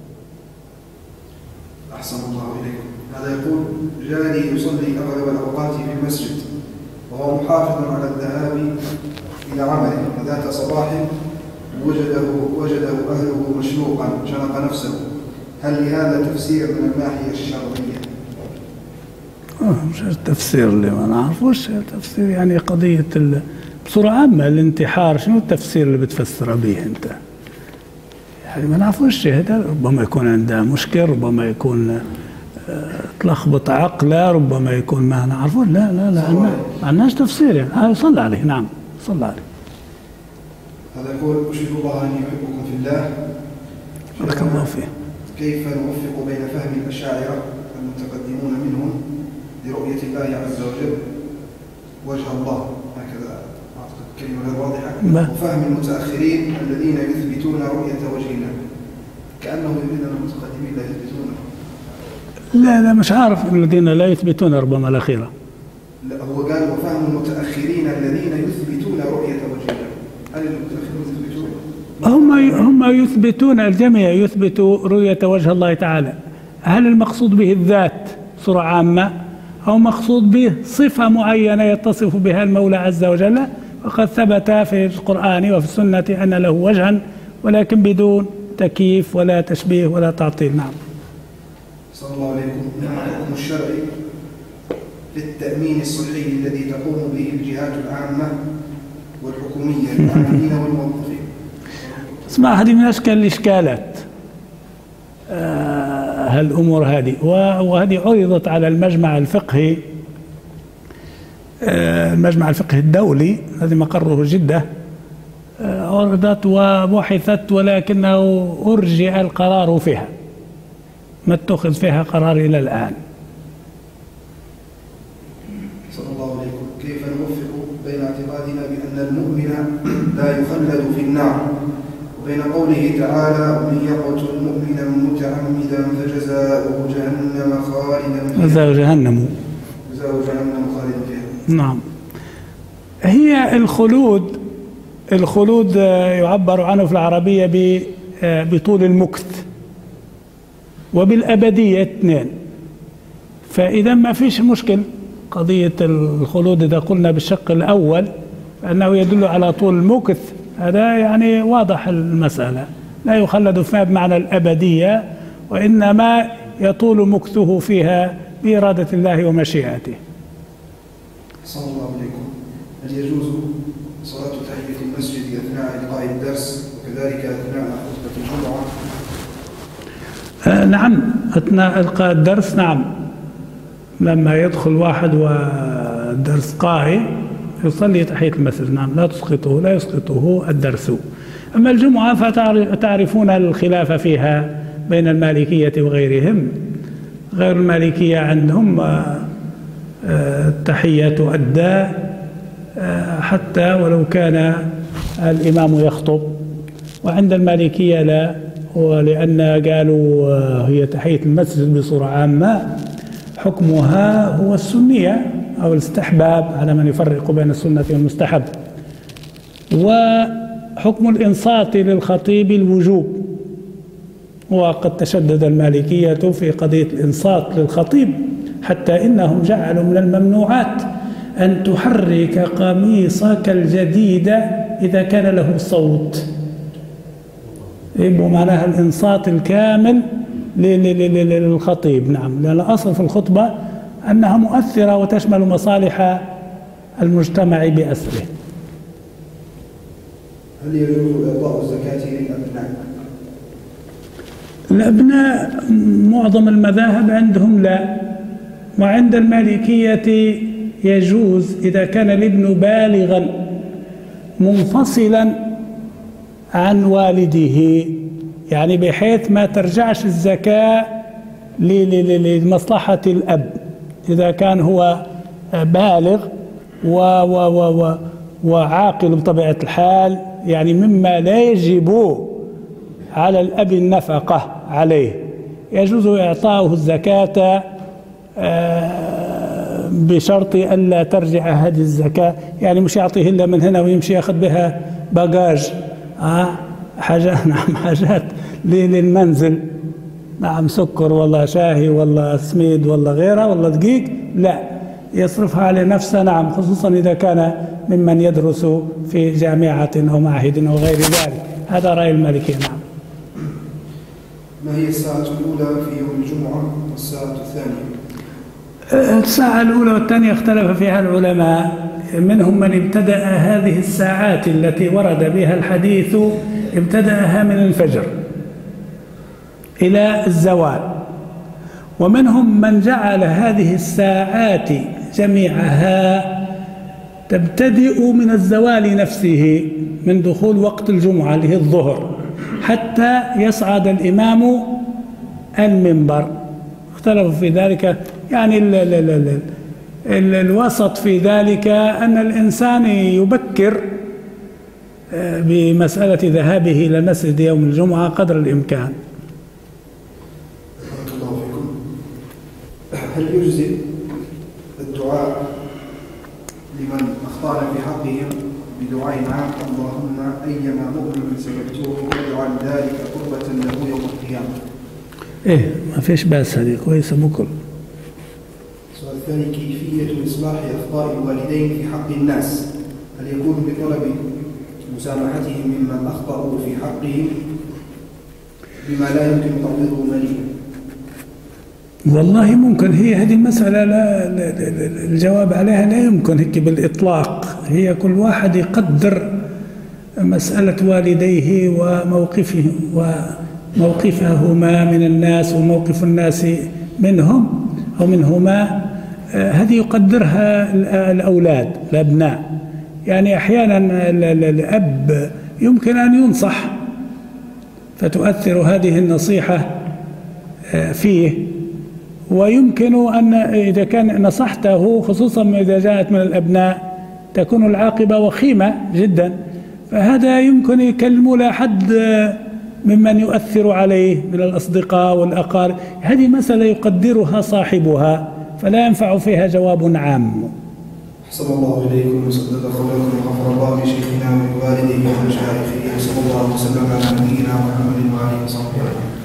أحسن الله إليكم. هذا يقول جاري يصلي أغلب الأوقات في المسجد وهو محافظ على الذهاب إلى عمله، وذات صباح وجده وجده أهله مشنوقا شنق نفسه، هل لهذا تفسير من الناحية الشرعية؟ مش التفسير اللي ما نعرفوش، التفسير يعني قضية بصورة عامة الانتحار، شنو التفسير اللي بتفسر به أنت؟ يعني ما نعرفوش هذا، ربما يكون عنده مشكل، ربما يكون تلخبط عقله، ربما يكون ما نعرفه. لا لا لا ما عندناش تفسير يعني. هذا صلى عليه، نعم صلى عليه. هذا يقول أشهد الله أني أحبكم في الله. بارك الله فيه. كيف نوفق بين فهم الأشاعرة المتقدمون منهم لرؤية الله عز وجل وجه الله، هكذا أعتقد كلمة غير واضحة، وفهم المتأخرين الذين يثبتون رؤية وجه الله، كأنه يريد أن المتقدمين لا يثبتونه. لا لا مش عارف الذين لا يثبتون، ربما الأخيرة. لا هو قال وفهم المتأخرين الذين يثبتون رؤية وجه الله، هل المتأخرين يثبتون؟ هم هم يثبتون، الجميع يثبت رؤية وجه الله تعالى. هل المقصود به الذات صورة عامة أو مقصود به صفة معينة يتصف بها المولى عز وجل؟ وقد ثبت في القرآن وفي السنة أن له وجها، ولكن بدون تكييف ولا تشبيه ولا تعطيل. نعم. صلى الله عليكم. ما الحكم الشرعي في التأمين الصحي الذي تقوم به الجهات العامة والحكومية للعاملين والموظفين؟ اسمع، هذه من أشكال الإشكالات آه هالأمور هذه، وهذه عرضت على المجمع الفقهي آه المجمع الفقهي الدولي الذي مقره جدة، آه عرضت وبحثت، ولكنه أرجع القرار فيها، ما اتخذ فيها قرار إلى الآن. صلى الله عليكم. كيف نوفق بين اعتقادنا بأن المؤمن لا يخلد في النار وبين قوله تعالى ومن يقتل مؤمنا متعمدا فجزاؤه جهنم خالدا فيها؟ جزاؤه جهنم جزاؤه جهنم خالدا فيها. نعم. هي الخلود، الخلود يعبر عنه في العربية بطول المكث وبالأبدية اثنين، فإذا ما فيش مشكل قضية الخلود. إذا قلنا بالشق الأول فإنه يدل على طول المكث، هذا يعني واضح المسألة، لا يخلد فيها بمعنى الأبدية، وإنما يطول مكثه فيها بإرادة الله ومشيئته. صلى الله عليكم. هل يجوز صلاة تحية المسجد أثناء إلقاء الدرس وكذلك أثناء خطبة الجمعة؟ آه نعم، أثناء إلقاء الدرس، نعم، لما يدخل واحد والدرس قائم يصلي تحية المسجد، نعم لا تسقطه لا يسقطه الدرس. أما الجمعة فتعرفون الخلاف فيها بين المالكية وغيرهم. غير المالكية عندهم التحية تؤدى حتى ولو كان الإمام يخطب، وعند المالكية لا، ولأن قالوا هي تحية المسجد بصورة عامة حكمها هو السنية أو الاستحباب على من يفرق بين السنة والمستحب، وحكم الإنصات للخطيب الوجوب. وقد تشدد المالكية في قضية الإنصات للخطيب حتى إنهم جعلوا من الممنوعات أن تحرك قميصك الجديد إذا كان له صوت. يبقى معناها الإنصات الكامل للخطيب، نعم، لأن الأصل في الخطبة أنها مؤثرة وتشمل مصالح المجتمع بأسره. هل يجوز إعطاء الزكاة للأبناء؟ الأبناء معظم المذاهب عندهم لا، وعند المالكية يجوز إذا كان الابن بالغا منفصلا عن والده، يعني بحيث ما ترجعش الزكاة لمصلحة الأب. إذا كان هو بالغ و و و وعاقل بطبيعة الحال، يعني مما لا يجب على الأب النفقة عليه، يجوز إعطاؤه الزكاة بشرط ألا ترجع هذه الزكاة، يعني مش يعطيه إلا من هنا ويمشي ياخذ بها باجاج آه حاجات، نعم حاجات للمنزل، نعم سكر والله شاهي والله سميد والله غيرها والله دقيق، لا يصرفها على نفسه، نعم، خصوصا إذا كان ممن يدرس في جامعة أو معهد أو غير ذلك. هذا رأي المالكية. نعم. ما هي الساعة الأولى في يوم الجمعة والساعة الثانية؟ الساعة الأولى والثانية اختلف فيها العلماء، منهم من ابتدأ هذه الساعات التي ورد بها الحديث ابتدأها من الفجر إلى الزوال، ومنهم من جعل هذه الساعات جميعها تبتدئ من الزوال نفسه، من دخول وقت الجمعة اللي هي الظهر حتى يصعد الإمام المنبر. اختلفوا في ذلك، يعني ال ال ال ال ال الوسط في ذلك أن الإنسان يبكر بمسألة ذهابه إلى المسجد يوم الجمعة قدر الإمكان. بارك الله فيكم. هل يجزي الدعاء لمن أخطأنا في حقهم بدعاء عام اللهم أيما مؤمن سببته واجعل ذلك قربة له يوم القيامة؟ إيه ما فيش بأس، هذه كويسة بكل. السؤال الثاني: كيفية إصلاح أخطاء الوالدين في حق الناس؟ هل يكون بطلب مسامحتهم ممن أخطأوا في حقهم بما لا يمكن تعويضه ماليا؟ والله ممكن، هي هذه المسألة لا الجواب عليها لا يمكن هيك بالإطلاق، هي كل واحد يقدر مسألة والديه وموقفه وموقفهما من الناس وموقف الناس منهم أو منهما، هذه يقدرها الأولاد الأبناء. يعني أحيانا الأب يمكن أن ينصح فتؤثر هذه النصيحة فيه، ويمكن أن إذا كان نصحته خصوصا إذا جاءت من الأبناء تكون العاقبة وخيمة جدا، فهذا يمكن يكلموا لأحد ممن يؤثر عليه من الأصدقاء والأقارب. هذه مسألة يقدرها صاحبها فلا ينفع فيها جواب عام. أحسن الله إليكم وسدد قولكم وغفر الله لشيخنا ولوالديه ومشايخه، وصلى الله وسلم على نبينا محمد وعلى آله وصحبه.